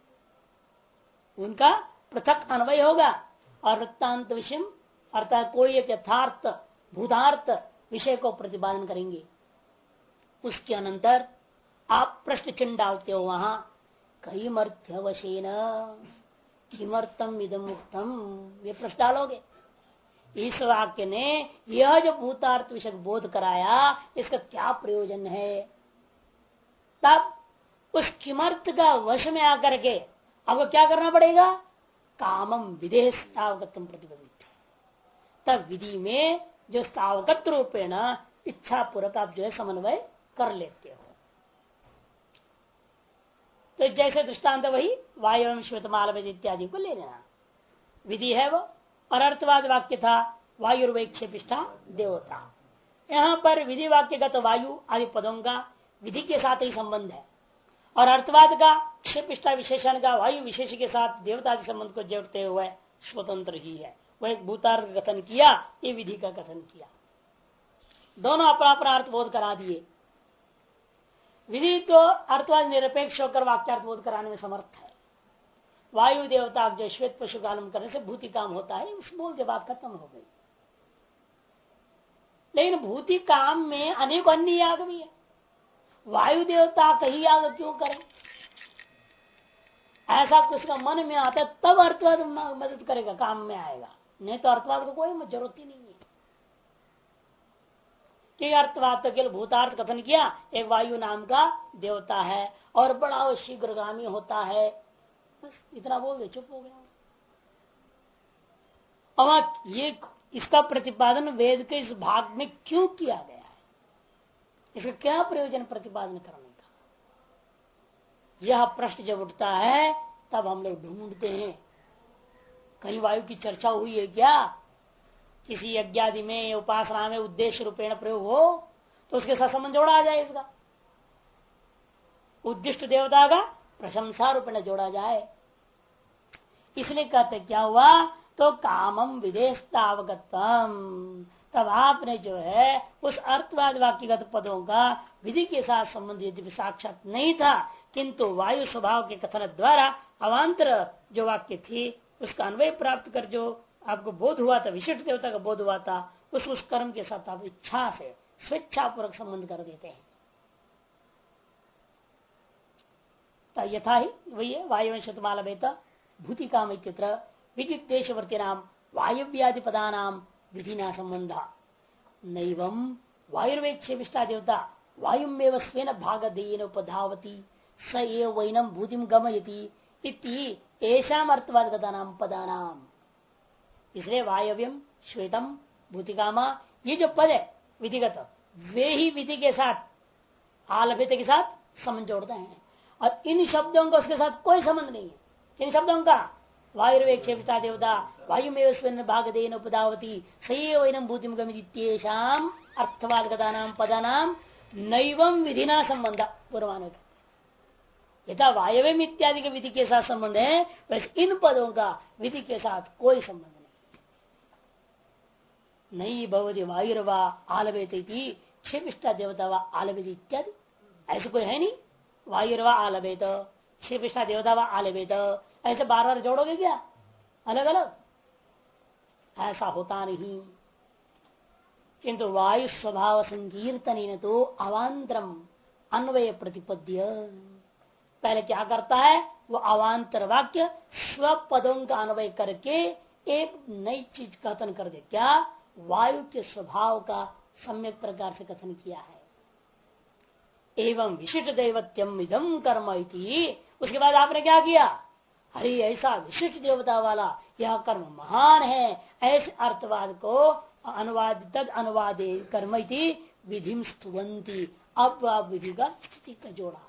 उनका पृथक अन्वय होगा। और वृत्तांत विषय अर्थात कोई एक यथार्थ भूतार्थ विषय को प्रतिपादन करेंगे। उसके अनंतर आप प्रश्न चिन्ह डालते हो वहां कई मर्थ्यवशेन किमर्थम इदम मुक्तम, ये प्रश्न डालोगे। इस वाक्य ने यह जो भूतार्थ विषय बोध कराया इसका क्या प्रयोजन है। तब उस किमर्थ का वश में आकर के आपको क्या करना पड़ेगा, कामम विदेह स्थावकत्व प्रतिबंधित। तब विधि में जो स्थावकत रूपेण इच्छा पूर्वक आप जो है समन्वय कर लेते हो। तो जैसे दृष्टांत वही वायु एवं श्वेतमाल इत्यादि को ले लेना, विधि है वो। और अर्थवाद वाक्य था वायुर्वैक्षेपिष्ठा देवता। यहाँ पर विधि वाक्यगत वायु आदि पदों का विधि के साथ ही संबंध है, और अर्थवाद का क्षेपिष्ठा विशेषण का वायु विशेष के साथ देवता के संबंध को जोड़ते हुए स्वतंत्र ही है। वह एक भूतार्थ का कथन किया, ये विधि का कथन किया, दोनों अपना अपना अर्थ बोध करा दिए। विधि तो अर्थवाद निरपेक्ष होकर वाक्यार्थ बोध कराने में समर्थ है। वायु देवता जो श्वेत पशु कालम करने से भूति काम होता है, उस बोल के बाद खत्म हो गई। लेकिन भूति काम में अनेक अन्य याग भी है, वायु देवता का ही याग क्यों करें। ऐसा किसका मन में आता है तब अर्थवाद मदद करेगा, काम में आएगा, नहीं तो अर्थवाद को कोई जरूरत ही नहीं है। कि अर्थवाद तो केवल भूतार्थ कथन किया, एक वायु नाम का देवता है और बड़ा शीघ्रगामी होता है, बस इतना बोल दे, चुप हो गया। और ये इसका प्रतिपादन वेद के इस भाग में क्यों किया गया है, इसका क्या प्रयोजन प्रतिपादन करने का, यह प्रश्न जब उठता है तब हम लोग ढूंढते हैं कहीं वायु की चर्चा हुई है क्या, किसी यज्ञादि में उपासना में उद्देश्य रूपेण प्रयोग हो तो उसके साथ संबंध जोड़ा आ जाए, इसका उद्दिष्ट देवता का प्रशंसा रूपेण जोड़ा जाए। इसलिए कहते क्या हुआ, तो कामम विदेशतावगतम, तब आपने जो है उस अर्थवाद वाक्यगत पदों का विधि के साथ संबंध यदि साक्षात नहीं था, किंतु वायु स्वभाव के कथन द्वारा अवांतर जो वाक्य थी उसका अन्वय प्राप्त कर जो आपको बोध हुआ था, विशिष्ट देवता का बोध हुआ था, उस कर्म के साथ आप इच्छा से स्वेच्छा पूर्वक संबंध कर देते हैं। यथा ही वही है वायु शतमाल बेता भूति काम विद्युत देशवर्ती नाम वायव्यादि पदा नाम विधि ना संबंध नैवं वायुर्वेद विष्टा देवता वायुमेव स्वेन भागधेयेन उपधावती स एव वैनम भूतिम गमयति इति एषाम अर्थवाद गतानाम पदानाम। इसलिए वायव्यम श्वेतम भूतिकामा ये जो पद है विधिगत वे ही विधि के साथ आलभ्यता के साथ संबंध जोड़ते हैं और इन शब्दों का उसके साथ कोई संबंध नहीं है। इन शब्दों का वायुर्वेक्षेपिता देवता वायुमेव स्वेन भागधेयेन उपधावती स एव वैनम भूतिम गमयति अर्थवाद गतानाम पदानाम नैवं विधिना संबंध पूर्वानुग यथा वायव्य इत्यादि के विधि के साथ संबंध है वैसे इन पदों का विधि के साथ कोई संबंध नहीं भवती वायुर्वा आलवेत क्षेपिष्टा देवता व आलवेद इत्यादि ऐसे कोई है नहीं। वायुर्वा आलवेत क्षेपिष्टा देवता व आलवेत ऐसे बार बार जोड़ोगे क्या अलग अलग? ऐसा होता नहीं। किंतु वायु स्वभाव संकीर्तन तो अवांतरम अन्वय प्रतिपद्य पहले क्या करता है वो अवांतर वाक्य स्व पदों का अन्वय करके एक नई चीज कथन कर दे। क्या? वायु के स्वभाव का सम्यक प्रकार से कथन किया है। एवं विशिष्ट दैवत्यम इदम कर्म इति उसके बाद आपने क्या किया? अरे ऐसा विशिष्ट देवता वाला यह कर्म महान है ऐसे अर्थवाद को अनुवाद तद अनुवादे कर्म इति विधिम स्तुवंती। अब आप विधि का स्थिति का जोड़ा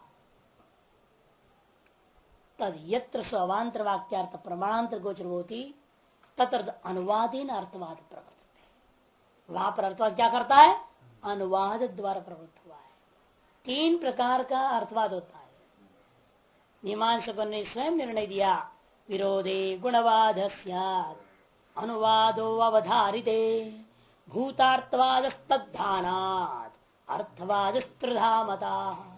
तद यत्र स्वांतर वाक्यार्थ प्रमाणांतर गोचर होती तत्र अनुवादीन अर्थवाद प्रवर्तित है। वहां पर अर्थवाद क्या करता है? अनुवाद द्वारा प्रवृत्त हुआ है। तीन प्रकार का अर्थवाद होता है। मीमांसकों ने स्वयं निर्णय दिया विरोधे गुणवाद अनुवादो अवधारिते भूतार्थवाद तद्धानात् अर्थवाद स्त्रिधामता।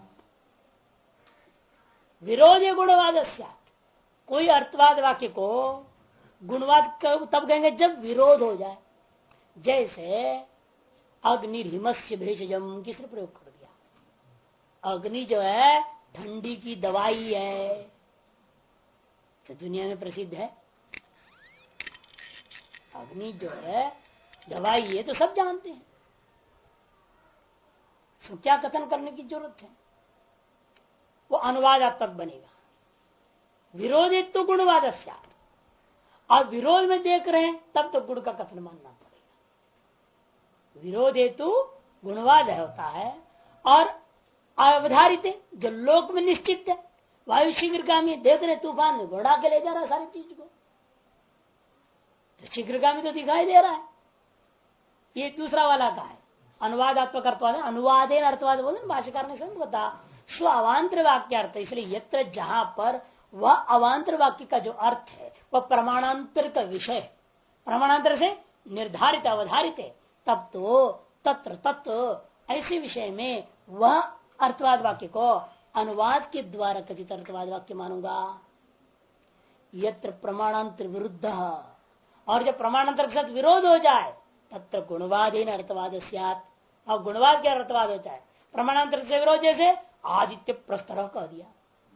विरोधी गुणवाद कोई अर्थवाद वाक्य को गुणवाद तब कहेंगे जब विरोध हो जाए। जैसे अग्निर्हिमस्य भेषजम किसने प्रयोग कर दिया? अग्नि जो है ठंडी की दवाई है तो दुनिया में प्रसिद्ध है। अग्नि जो है दवाई है तो सब जानते हैं, तो क्या कथन करने की जरूरत है? वो अनुवादात्मक बनेगा। विरोधित्व गुणवाद और विरोध में देख रहे हैं तब तो गुण का कथन मानना पड़ेगा। विरोध हेतु गुणवाद होता है और अवधारित जो लोक में निश्चित है। वायु शीघ्रगामी देख रहे तूफान में घोड़ा के ले जा रहा है सारी चीज को, तो शीघ्रगामी तो दिखाई दे रहा है। ये दूसरा वाला का है अनुवादात्मक अर्थवाद। अनुवादेन अर्थवाद बोले भाष्यकार ने समझ बता स्व अवांतर वाक्यार्थ। इसलिए यत्र जहां पर वह अवांतर वाक्य का जो अर्थ है वह प्रमाणांतर का विषय है, प्रमाणांतर से निर्धारित अवधारित है, तब तो तत्र तत्व ऐसे विषय में वह अर्थवाद वाक्य को अनुवाद के द्वारा कथित अर्थवाद वाक्य मानूंगा। यत्र प्रमाणांतर विरुद्ध और जब प्रमाणांतर के साथ विरोध हो जाए तत्र गुणवादीन अर्थवाद स्यात्। और गुणवाद क्या अर्थवाद होता है? प्रमाणांतर से विरोध। जैसे आदित्य प्रस्तर कह दिया,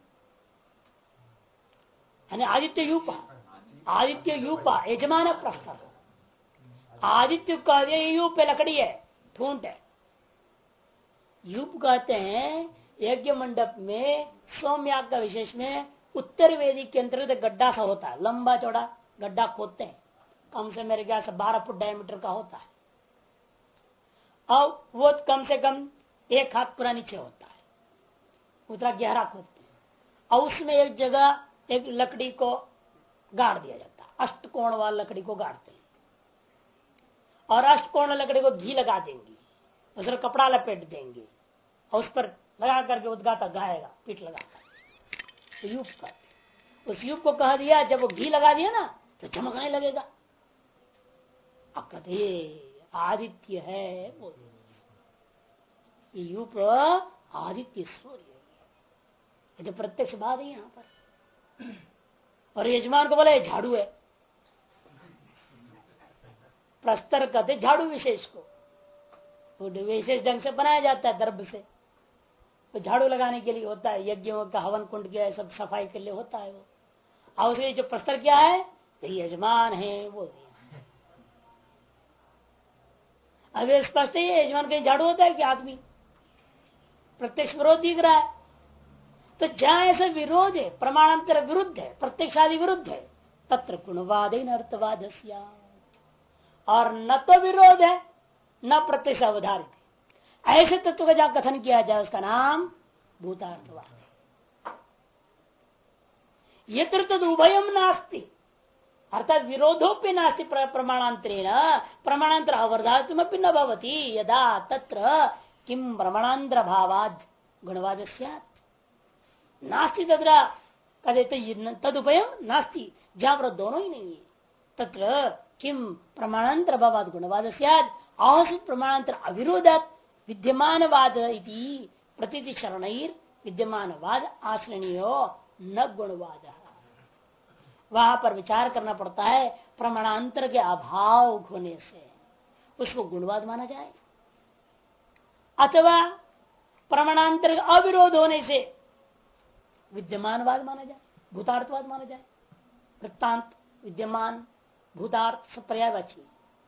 आदित्य यूपा, आदित्य यूपा यजमान प्रस्तर। आदित्य कह दिया यूप लकड़ी है, ठूंठ है। यूप कहते हैं यज्ञ मंडप में सोमयाग का विशेष में उत्तर वेदी के अंतर्गत गड्ढा सा होता है, लंबा चौड़ा गड्ढा खोदते हैं, कम से मेरे ख्याल से 12 फुट डायमीटर का होता है और वो कम से कम 1 हाथ पूरा नीचे होता है, उतना गहरा खोदते हैं और उसमें एक जगह एक लकड़ी को गाड़ दिया जाता है। अष्टकोण वाली लकड़ी को गाड़ते हैं और अष्टकोण लकड़ी को घी लगा देंगे, उस पर कपड़ा लपेट देंगे और उस पर लगा करके उद्गाता गाएगा, पीठ लगाता है। तो यूप का उस यूप को कह दिया, जब वो घी लगा दिया ना तो चमकने लगेगा। अब कहते आदित्य है, ये यूप आदित्य सूर्य, ये तो प्रत्यक्ष बात है यहाँ पर। और यजमान को बोले झाड़ू है, प्रस्तर कहते झाड़ू विशेष को, वो विशेष ढंग से बनाया जाता है दर्भ से, वो झाड़ू लगाने के लिए होता है, यज्ञों का हवन कुंड किया सब सफाई के लिए होता है वो। और उसके जो प्रस्तर क्या है, तो यजमान है वो दिया। अभी स्पष्ट है यजमान कहीं झाड़ू होता है कि आदमी, प्रत्यक्ष विरोध दिख रहा है। तो जहां ऐसा विरोध है, प्रमाणांतर विरुद्ध है, प्रत्यक्षादि विरुद्ध है, तत्र गुणवाद अर्थवाद, और न तो विरोध है न प्रत्यक्ष अवधारित है, ऐसे तत्व का जहां कथन किया जाए उसका नाम भूतार्थवाद है। ये तद उभयम नास्ति, अर्थात विरोधोपि नास्ति प्रमाणांतरेण, प्रमाणांतर अवधारितमपि न भवति यदा तत्र किम प्रमाणांतर भावाद गुणवाद स्यात् नास्ति तत्र कहते तदुपयम नास्ति, जहां पर दोनों ही नहीं है, तत्र किम प्रमाणांतर भावाद गुणवाद स्यात् आसित प्रमाणांतर अविरोधात विद्यमानवाद इति प्रतीति शरणैर विद्यमानवाद आश्रणीयो न गुणवाद। वहां पर विचार करना पड़ता है, प्रमाणांतर के अभाव होने से उसको गुणवाद माना जाए, अथवा प्रमाणांतर का अविरोध होने से विद्यमानवाद माना जाए, भूतार्थवाद माना जाए। वृत्तांत, विद्यमान, भूतार्थ सब पर्यायवाची।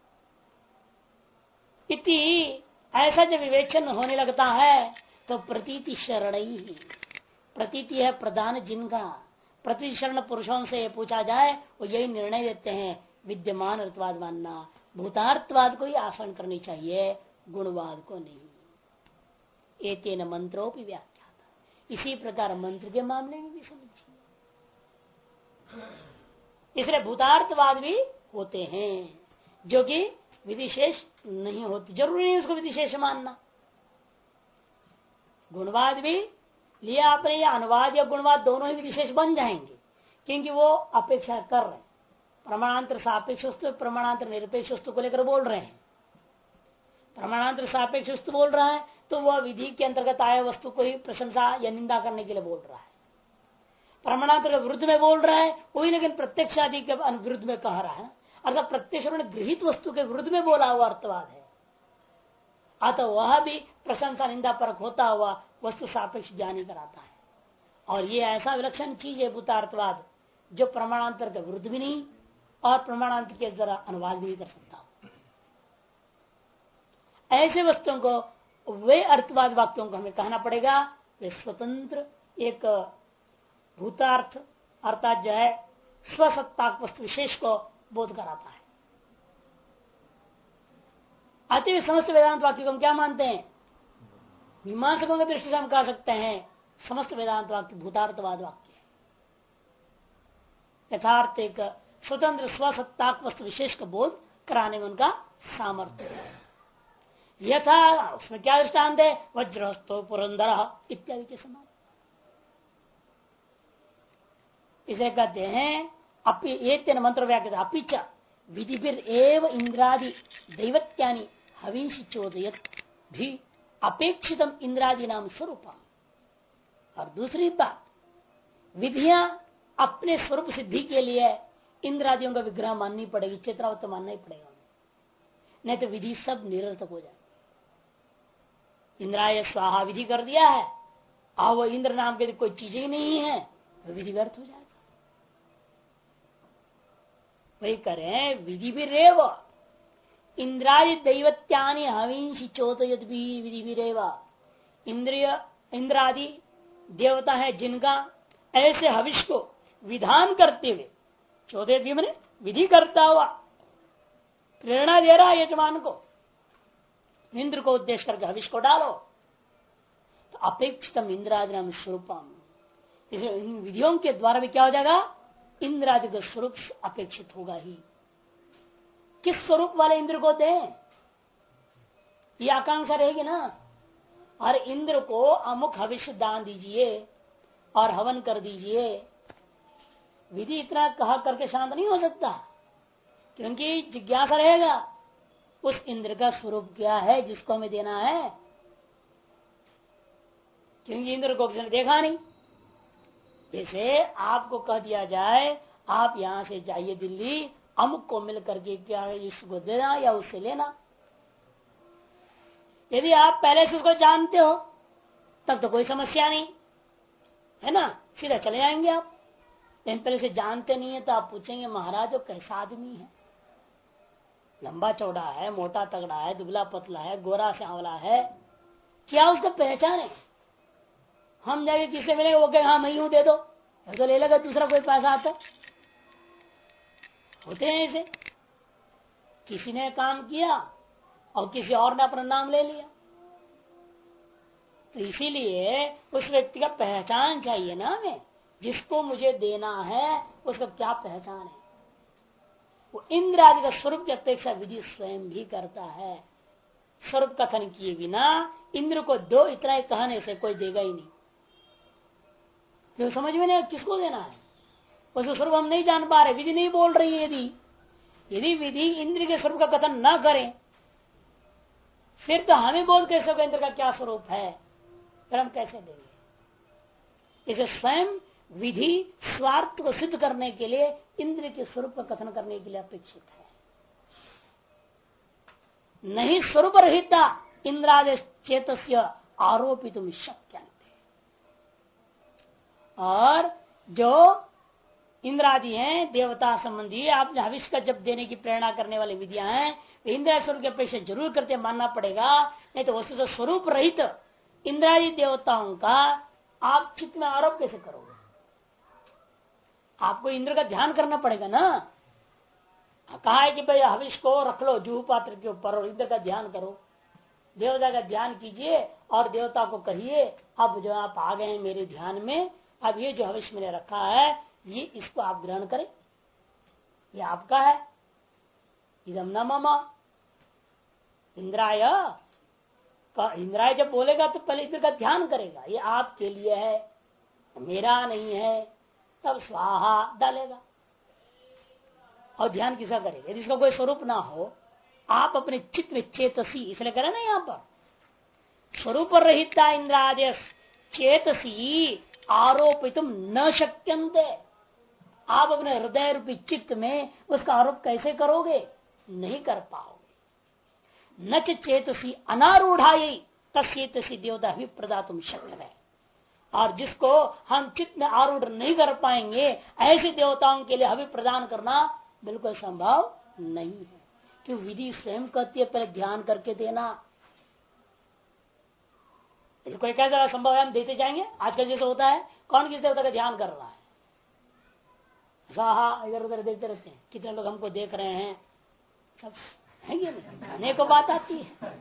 इति ऐसा जब विवेचन होने लगता है तो प्रतीति शरण ही, प्रतीति है प्रधान जिनका, प्रति शरण पुरुषों से पूछा जाए वो यही निर्णय देते हैं विद्यमान अर्थवाद मानना, भूतार्थवाद को ही आसन करनी चाहिए, गुणवाद को नहीं। एतेन मंत्रों की व्याख्या, इसी प्रकार मंत्र के मामले में भी समझिए। इसलिए भूतार्थवाद भी होते हैं जो कि विधिशेष नहीं होती, जरूरी नहीं उसको विधिशेष मानना। गुणवाद भी लिया आपने, या अनुवाद या गुणवाद दोनों ही विशेष बन जाएंगे, क्योंकि वो अपेक्षा कर रहे हैं। प्रमाणांतर सापेक्ष वस्तु, प्रमाणांतर निरपेक्ष वस्तु को लेकर बोल रहे हैं। प्रमाणांतर सापेक्ष वस्तु बोल रहा है तो वह विधि के अंतर्गत आया वस्तु को ही प्रशंसा या निंदा करने के लिए बोल रहा है। प्रमाणांतर के विरुद्ध में बोल रहा है वही, लेकिन प्रत्यक्ष आदि के विरुद्ध में कह रहा है, अर्थात प्रत्यक्ष गृहित वस्तु के विरुद्ध में बोला हुआ अर्थवाद है। अतः वह भी प्रशंसा निंदा परक होता हुआ वस्तु सापेक्ष ज्ञानी कराता है। और ये ऐसा विलक्षण चीज है भूतार्थवाद, जो प्रमाणांतर के विरुद्ध भी नहीं और प्रमाणांतर के द्वारा अनुवाद भी कर सकता। ऐसे वस्तुओं को, वे अर्थवाद वाक्यों को हमें कहना पड़ेगा वे स्वतंत्र एक भूतार्थ अर्थात जो है स्वसत्ताक वस्तु विशेष को बोध कराता है। अति समस्त वेदांत वाक्य को हम क्या मानते हैं? मीमांसकों की दृष्टि से हम कह सकते हैं समस्त वेदांत वाक्य भूतार्थवाद वाक्य है। यथार्थ एक स्वतंत्र स्वसत्ताक वस्तु विशेष का बोध कराने में उनका सामर्थ्य है। यथा उसमें क्या दृष्टांत है? वज्रस्तो पुरंदर इत्यादि के समान। इसे कहते हैं अपि मंत्र व्याख्या अपिच विधिभिर एव इंद्रादि दैवत्यानि हविंश चोदयत भी अपेक्षितम इंद्रादि नाम स्वरूपम। और दूसरी बात, विधियां अपने स्वरूप सिद्धि के लिए इंद्रादियों का विग्रह माननी पड़ेगी, चेतनावत मानना ही पड़ेगा, नहीं तो विधि सब निरर्थक हो जाए। इंद्राय स्वाहा विधि कर दिया है, अब वो इंद्र नाम के कोई चीज ही नहीं है, तो विधि व्यर्थ हो जाएगा। वही करें विधि भी रेव इंद्रादि दैवत्यानि हविंशी चोदयत भी विधि भी रेव। इंद्रादि देवता है जिनका ऐसे हविष को विधान करते हुए, चोदयत भी मैंने विधि करता हुआ प्रेरणा दे रहा यजमान को, इंद्र को उद्देश्य करके हविष को डालो, तो अपेक्षितम इंद्रादि नाम स्वरूपम। इन विधियों के द्वारा भी क्या हो जाएगा? इंद्रादि का स्वरूप अपेक्षित होगा ही। किस स्वरूप वाले इंद्र को दें, ये आकांक्षा रहेगी ना। और इंद्र को अमुक हविष्य दान दीजिए और हवन कर दीजिए, विधि इतना कहा करके शांत नहीं हो सकता, क्योंकि जिज्ञासा रहेगा उस इंद्र का स्वरूप क्या है जिसको हमें देना है, क्योंकि इंद्र को किसी ने देखा नहीं। जैसे आपको कह दिया जाए आप यहां से जाइए दिल्ली, अमुक को मिल करके क्या इसको देना या उससे लेना, यदि आप पहले से उसको जानते हो तब तो कोई समस्या नहीं है ना, सीधा चले जाएंगे आप। लेकिन पहले से जानते नहीं है तो आप पूछेंगे महाराज वो कैसा आदमी है, लंबा चौड़ा है, मोटा तगड़ा है, दुबला पतला है, गोरा सांवला है, क्या उसका पहचान है? हम जाके किससे मिलेंगे, वो कहे हाँ मैं हूं दे दो, तो ले लेगा दूसरा कोई पैसा आता। होते हैं ऐसे, किसी ने काम किया और किसी और ने अपना नाम ले लिया। तो इसीलिए उस व्यक्ति का पहचान चाहिए ना हमें, जिसको मुझे देना है उसका क्या पहचान है। वो इंद्र आदि का स्वरूप की अपेक्षा विधि स्वयं भी करता है। स्वरूप कथन किए बिना इंद्र को दो इतना ही कहने से कोई देगा ही नहीं, तो समझ में नहीं किसको देना है। उसका स्वरूप हम नहीं जान पा रहे, विधि नहीं बोल रही है। यदि विधि इंद्र के स्वरूप का कथन न करें फिर तो हमें बोध कैसे होगा इंद्र का क्या स्वरूप है, फिर हम कैसे देंगे। इसे स्वयं विधि स्वार्थ को सिद्ध करने के लिए इंद्र के स्वरूप का कथन करने के लिए अपेक्षित है। नहीं स्वरूप रहिता इंद्रादेश चेतस्य आरोपित शक्य। और जो इंद्रादि हैं देवता संबंधी आप हविष्य का जब देने की प्रेरणा करने वाली विधियां हैं, इंद्र स्वरूप की अपेक्षा जरूर करते मानना पड़ेगा। नहीं तो वस्तु स्वरूप रहित इंद्रादि देवताओं का आप चित्त में आरोप कैसे करोगे। आपको इंद्र का ध्यान करना पड़ेगा ना। कहा है कि भाई हविष को रख लो जूह पात्र के ऊपर और इंद्र का ध्यान करो, देवता का ध्यान कीजिए और देवता को कहिए अब जो आप आ गए हैं मेरे ध्यान में, अब ये जो हविष मैंने रखा है ये इसको आप ग्रहण करें, ये आपका है। इदम न मम इंद्राय इंद्राय जब बोलेगा तो पहले इंद्र का ध्यान करेगा, ये आपके लिए है मेरा नहीं है, तब स्वाहा डालेगा। और ध्यान किसका करेगा यदि इसका कोई स्वरूप ना हो। आप अपने चित्त में चेतसी इसलिए करें ना, यहाँ पर स्वरूप रहिता इंद्रादेश चेतसी आरोपितुम न शक्यन्ते। आप अपने हृदय रूपी चित्त में उसका आरोप कैसे करोगे, नहीं कर पाओगे। न चेतसी अनारूढ़ाई तस्येतसी देवता भी प्रदातुम शक्य है। और जिसको हम चित्त में आरूढ़ नहीं कर पाएंगे ऐसे देवताओं के लिए हवि प्रदान करना बिल्कुल संभव नहीं है, क्योंकि विधि स्वयं कहती है पहले ध्यान करके देना। कोई कैसा संभव है हम देते जाएंगे। आजकल जैसे होता है कौन किस देवता का ध्यान कर रहा है, स्वाहा इधर उधर देखते रहते हैं, कितने लोग हमको देख रहे हैं, सब है ये नहीं खाने को बात आती है।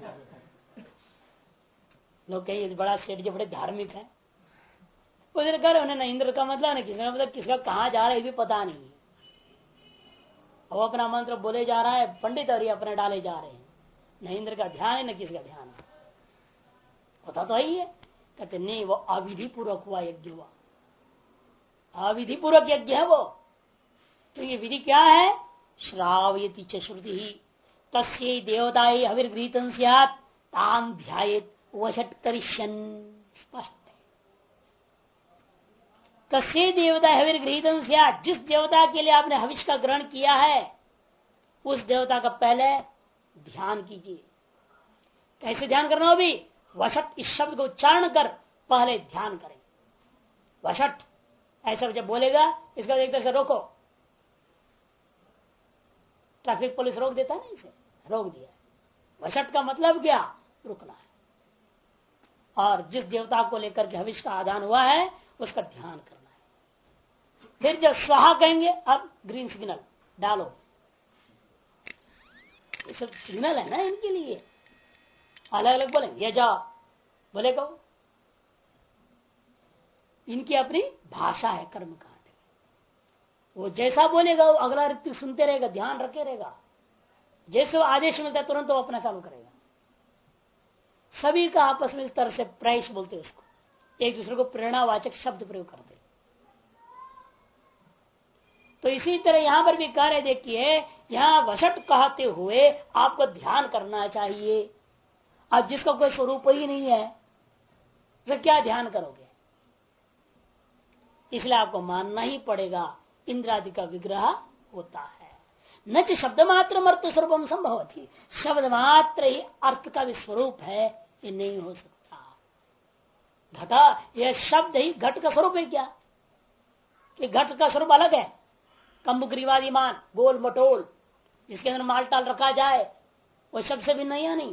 लोग कहीं बड़ा सेठ जो बड़े धार्मिक है उधर कर उन्हें न इंद्र का मतलब नहीं किसका मतलब किसका कहाँ जा रहा है ये भी पता नहीं है। वो अपना मंत्र बोले जा रहा है पंडित और ये अपने डाले जा रहे हैं, न इंद्र का ध्यान है न किसका ध्यान है। होता तो ही है, कहते नहीं वो अविधि पूर्वक हुआ यज्ञ हुआ, अविधि पूर्वक यज्ञ है वो। तो ये विधि क्या है, श्रावयति च श्रुति ही तस्यै देवतायै हविर्गृहीतं स्यात् तां ध्यायेत् वशट करिष्यन्। स्पष्ट तस्यै देवता हविर्गृहीतं स्यात्, जिस देवता के लिए आपने हविष का ग्रहण किया है उस देवता का पहले ध्यान कीजिए। कैसे ध्यान करना हो भी, वशट इस शब्द को उच्चारण कर पहले ध्यान करें। वशट ऐसा जब बोलेगा इसका एक तरह से रोको, ट्रैफिक पुलिस रोक देता है ना, इसे रोक दिया। वशट का मतलब क्या, रुकना है। और जिस देवता को लेकर के हविष का आदान हुआ है उसका ध्यान करना है। फिर जब स्वाहा कहेंगे अब ग्रीन सिग्नल डालो, ये सब सिग्नल है ना इनके लिए, अलग अलग बोलेंगे ये जाओ बोलेगा, इनकी अपनी भाषा है कर्मकांड। वो जैसा बोलेगा वो अगला व्यक्ति सुनते रहेगा, ध्यान रखे रहेगा, जैसे वो आदेश मिलता है तुरंत वो अपना चालू करेगा। सभी का आपस में इस तरह से प्राइस बोलते हैं उसको, एक दूसरे को प्रेरणावाचक शब्द प्रयोग करते। तो इसी तरह यहां पर भी कार्य देखिए, यहां वशट कहते हुए आपको ध्यान करना चाहिए। अब जिसका कोई स्वरूप ही नहीं है तो क्या ध्यान करोगे, इसलिए आपको मानना ही पड़ेगा इंद्रादि का विग्रह होता है। न कि शब्द मात्र अर्थ स्वरूपम संभव थी, शब्द मात्र ही अर्थ का भी स्वरूप है, ये नहीं हो सकता। घटा, यह शब्द ही घट का स्वरूप है क्या? कि घट का स्वरूप अलग है, कम्बुग्रीवादिमान गोल मटोल जिसके अंदर माल टाल रखा जाए, वो शब्द से भी नहीं।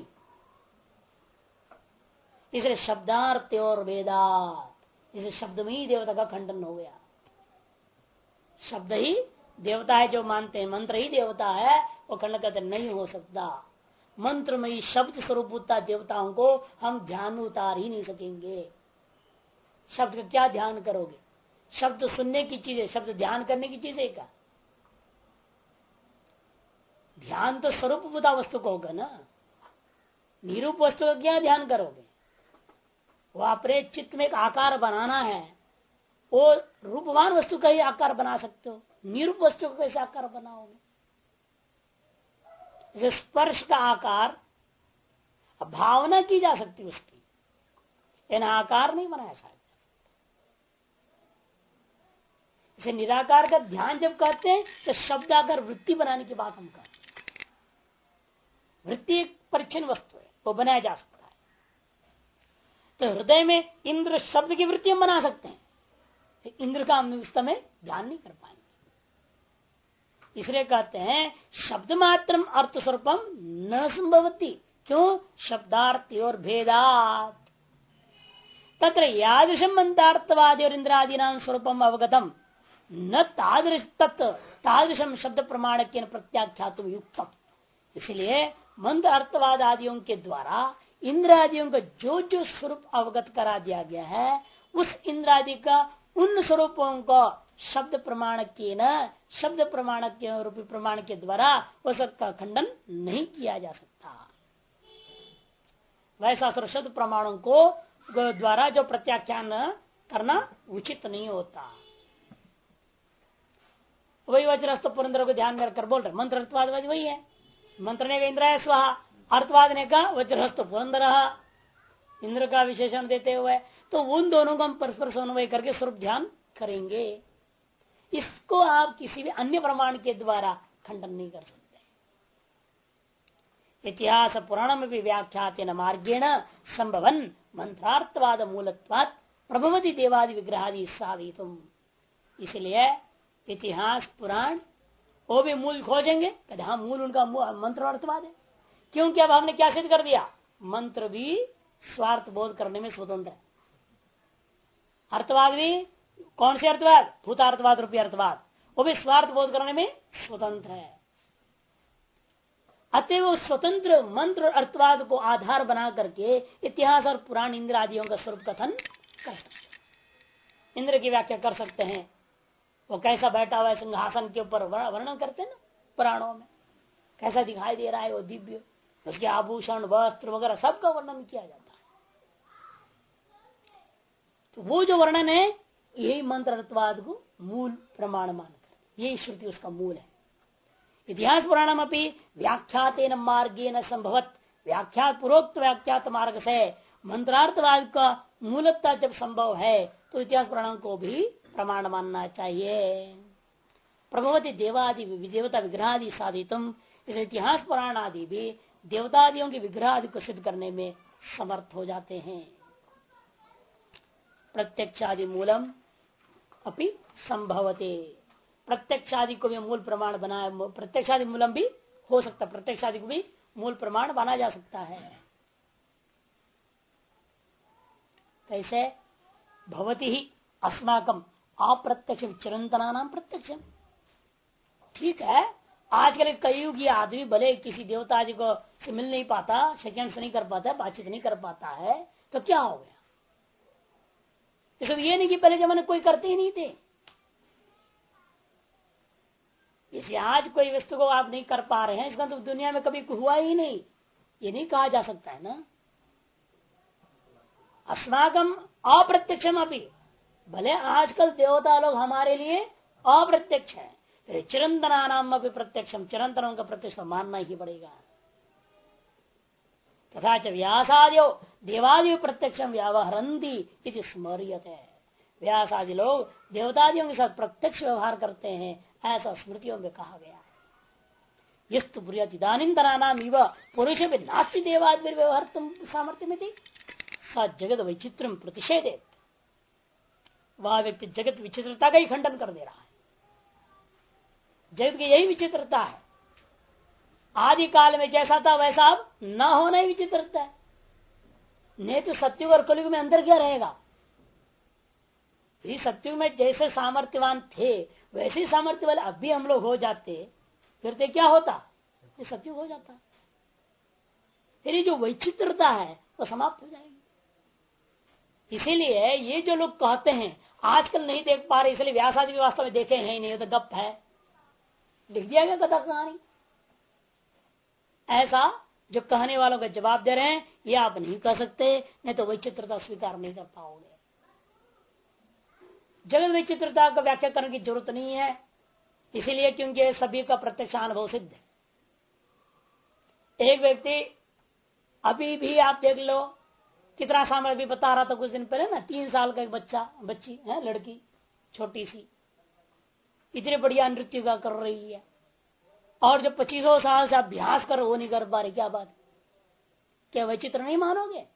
इसलिए शब्दार्थ और वेदात, इसे शब्द में ही देवता का खंडन हो गया। शब्द ही देवता है जो मानते हैं, मंत्र ही देवता है, वो खंडन कहते नहीं हो सकता। मंत्र में ही शब्द स्वरूप देवताओं को हम ध्यान उतार ही नहीं सकेंगे। शब्द का क्या ध्यान करोगे? शब्द सुनने की चीज है, शब्द ध्यान करने की चीज है क्या? ध्यान तो स्वरूपभूता वस्तु को होगा ना, निरूप वस्तु का क्या ध्यान करोगे? वो अपने चित्त में एक आकार बनाना है, वो रूपवान वस्तु का ही आकार बना सकते हो, निरूप वस्तु का कैसे आकार बनाओगे? स्पर्श का आकार भावना की जा सकती है उसकी, लेकिन आकार नहीं बनाया शायद। इसे निराकार का ध्यान जब कहते हैं तो शब्दाकार वृत्ति बनाने की बात हम करते हैं। वृत्ति एक परिच्छिन्न वस्तु है, वो बनाया जा सकता है। तो हृदय में इंद्र शब्द की वृत्ति हम बना सकते हैं, इंद्र का हम उस समय ध्यान नहीं कर पाएंगे। इसलिए कहते हैं शब्द मात्रम अर्थ स्वरूपम न संभवती। क्यों? शब्दार्थ और भेदात तत्र यादृशम मंत्रार्थवादी और इंद्रादि नाम स्वरूपम अवगतम न तादृशम शब्द प्रमाण के प्रत्याख्यातुम युक्तम। इसलिए मंत्र अर्थवाद आदियों के द्वारा इंद्र आदियों का जो जो स्वरूप अवगत करा दिया गया है, उस इंद्र आदि का उन स्वरूपों को शब्द प्रमाण के न शब्द प्रमाण के रूपी प्रमाण के द्वारा उसका खंडन नहीं किया जा सकता। वैसा शब्द प्रमाणों को द्वारा जो प्रत्याख्यान करना उचित नहीं होता। वही वज्रस्त पुरंदर को ध्यान में रखकर बोल रहे, मंत्र अर्थवाद वही है। मंत्र ने कहा इंद्राय स्वाहा, अर्थवाद ने कहा वज्रस्त पुरंदर, इंद्र का विशेषण देते हुए। तो उन दोनों को हम परस्पर समन्वय करके स्वरूप ध्यान करेंगे। इसको आप किसी भी अन्य प्रमाण के द्वारा खंडन नहीं कर सकते। इतिहास पुराण में भी व्याख्यात मार्गेण संभवन मंत्रार्थवाद मूलत्वात् प्रभवती देवादि विग्रहादि साधितुम। इसलिए इतिहास पुराण वो भी मूल खोजेंगे, कहते हाँ मूल उनका मंत्र अर्थवाद है। क्योंकि अब हमने क्या सिद्ध कर दिया? मंत्र भी स्वार्थ बोध करने में स्वतंत्र है। अर्थवाद भी कौन से अर्थवाद? भूतार्थवाद रूपी अर्थवाद, वो भी स्वार्थ बोध करने में स्वतंत्र है। अतएव स्वतंत्र मंत्र अर्थवाद को आधार बना करके इतिहास और पुराण इंद्र आदियों का स्वरूप कथन कर सकते हैं। इंद्र की व्याख्या कर सकते हैं, वो कैसा बैठा हुआ है सिंहासन के ऊपर, वर्णन करते हैं ना पुराणों में, कैसा दिखाई दे रहा है वो दिव्य, उसके आभूषण वस्त्र वगैरह सबका वर्णन किया जाता है। तो वो जो वर्णन है यही मंत्र अर्थवाद को मूल प्रमाण मानकर, यही श्रुति उसका मूल है। इतिहास पुराणम अपनी व्याख्यातेन मार्गेण संभवत, व्याख्यात पूर्वोक्त व्याख्यात मार्ग से मंत्रार्थवाद का मूलतः जब संभव है तो इतिहास पुराणों को भी प्रमाण मानना चाहिए। प्रभवती देवादि देवता विग्रहादि साधितुम, इस इतिहास पुराण आदि भी देवतादियों के विग्रह आदि को सिद्ध करने में समर्थ हो जाते हैं। प्रत्यक्षादि मूलम अपि संभवते, प्रत्यक्षादि को भी मूल प्रमाण बनाया, प्रत्यक्षादि मूलम भी हो सकता, प्रत्यक्षादि को भी मूल प्रमाण बना जा सकता है। कैसे? भवती ही अस्माकम अप्रत्यक्ष चिरंतना नाम प्रत्यक्षम। ठीक है, आजकल कलयुगी आदमी भले किसी देवता जी को से मिल नहीं पाता, सेकेंड नहीं कर पाता, बातचीत नहीं कर पाता है, तो क्या हो गया? ये नहीं कि पहले जमाने कोई करते ही नहीं थे। इसे आज कोई वस्तु को आप नहीं कर पा रहे हैं, इसका तो दुनिया में कभी हुआ ही नहीं, ये नहीं कहा जा सकता है ना। अस्माकम अप्रत्यक्षम अभी, भले आजकल देवता लोग हमारे लिए अप्रत्यक्ष है, फिर चिरंतना नाम अभी प्रत्यक्षम, चिरंतनों का प्रत्यक्ष मानना ही पड़ेगा। तथा च व्यासादियो देवादियो प्रत्यक्षम व्यावहरंती इति स्मर्यते, व्यासादि लोग देवतादियों के साथ प्रत्यक्ष व्यवहार करते हैं, ऐसा स्मृतियों में कहा गया है। यस्तु पुरुषानाम इव पुरुष भी नास्ति देवादि व्यवहार तुम सामर्थ्य में थी, स जगत वैचित्र प्रतिषेधे, वह व्यक्ति जगत विचित्रता का ही खंडन कर दे रहा है। जगत की यही विचित्रता है, आदि काल में जैसा था वैसा अब न होना ही विचित्रता है। नहीं तो सत्युग और कलयुग में अंदर क्या रहेगा? सत्युग में जैसे सामर्थ्यवान थे वैसे ही सामर्थ्य वाले अब भी हम लोग हो जाते, फिर तो क्या होता? ये सत्युग हो जाता। फिर जो वैचित्रता है वो समाप्त हो जाएगी। इसीलिए ये जो लोग कहते हैं आजकल नहीं देख पा रहे, इसलिए व्यास आदि भी वास्तव में देखे हैं ही नहीं, तो गप है, लिख दिया गया कथा कहानी। ऐसा जो कहने वालों का जवाब दे रहे हैं ये आप नहीं कह सकते, नहीं तो वैचित्रता स्वीकार नहीं कर पाओगे। जगत विचित्रता का व्याख्या करने की जरूरत नहीं है, इसीलिए क्योंकि सभी का प्रत्यक्ष अनुभव सिद्ध है। एक व्यक्ति अभी भी आप देख लो कितना सामर्थ्य भी बता रहा था कुछ दिन पहले ना, 3 साल का एक बच्ची है, लड़की छोटी सी, इतने बढ़िया नृत्य का कर रही है, और जो 25 साल से अभ्यास कर वो नहीं कर पा रही। क्या बात, क्या वैचित्र नहीं मानोगे?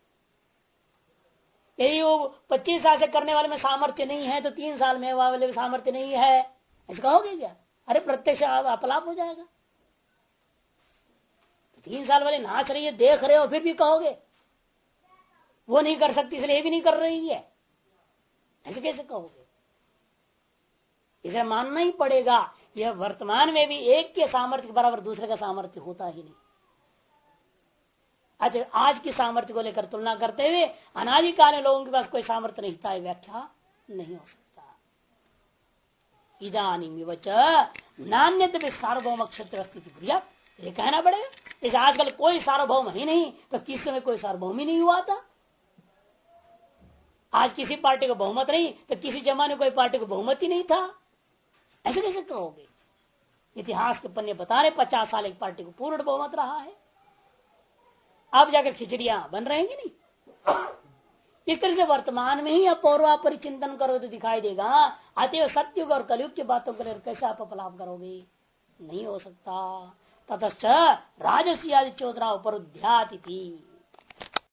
यदि वो 25 साल से करने वाले में सामर्थ्य नहीं है तो 3 साल में वाले में सामर्थ्य नहीं है ऐसा कहोगे क्या? अरे प्रत्यक्ष अपलाप हो जाएगा। 3 साल वाले नाच रही है, देख रहे हो, फिर भी कहोगे वो नहीं कर सकती इसलिए भी नहीं कर रही है, ऐसे कैसे कहोगे? इसे मानना ही पड़ेगा। यह वर्तमान में भी एक के सामर्थ्य के बराबर दूसरे का सामर्थ्य होता ही नहीं। अच्छा, आज की सामर्थ्य को लेकर तुलना करते हुए अनादिकाल लोगों के पास कोई सामर्थ्य नहीं था, व्याख्या नहीं हो सकता। इदानीं विवच नान्यत भी सार्वभौम क्षेत्र स्थिति, ये कहना पड़ेगा। इस आजकल कोई सार्वभौम ही नहीं तो किस समय कोई सार्वभौम ही नहीं हुआ था। आज किसी पार्टी को बहुमत नहीं तो किसी जमाने कोई पार्टी को बहुमत ही नहीं था, ऐसे कैसे कहोगे? इतिहास के पन्ने बता रहे 50 साल एक पार्टी को पूर्ण बहुमत रहा है, अब जाकर खिचड़ियां बन रहेंगी नहीं। इस तरह से वर्तमान में ही आप पौर्वापर चिंतन करो तो दिखाई देगा। अतएव सत्युग और कलयुग की बातों को कैसे आप अपलाप करोगे? नहीं हो सकता। ततश्च राजसी आदि चौधरा उपरुद्ध्याति थी,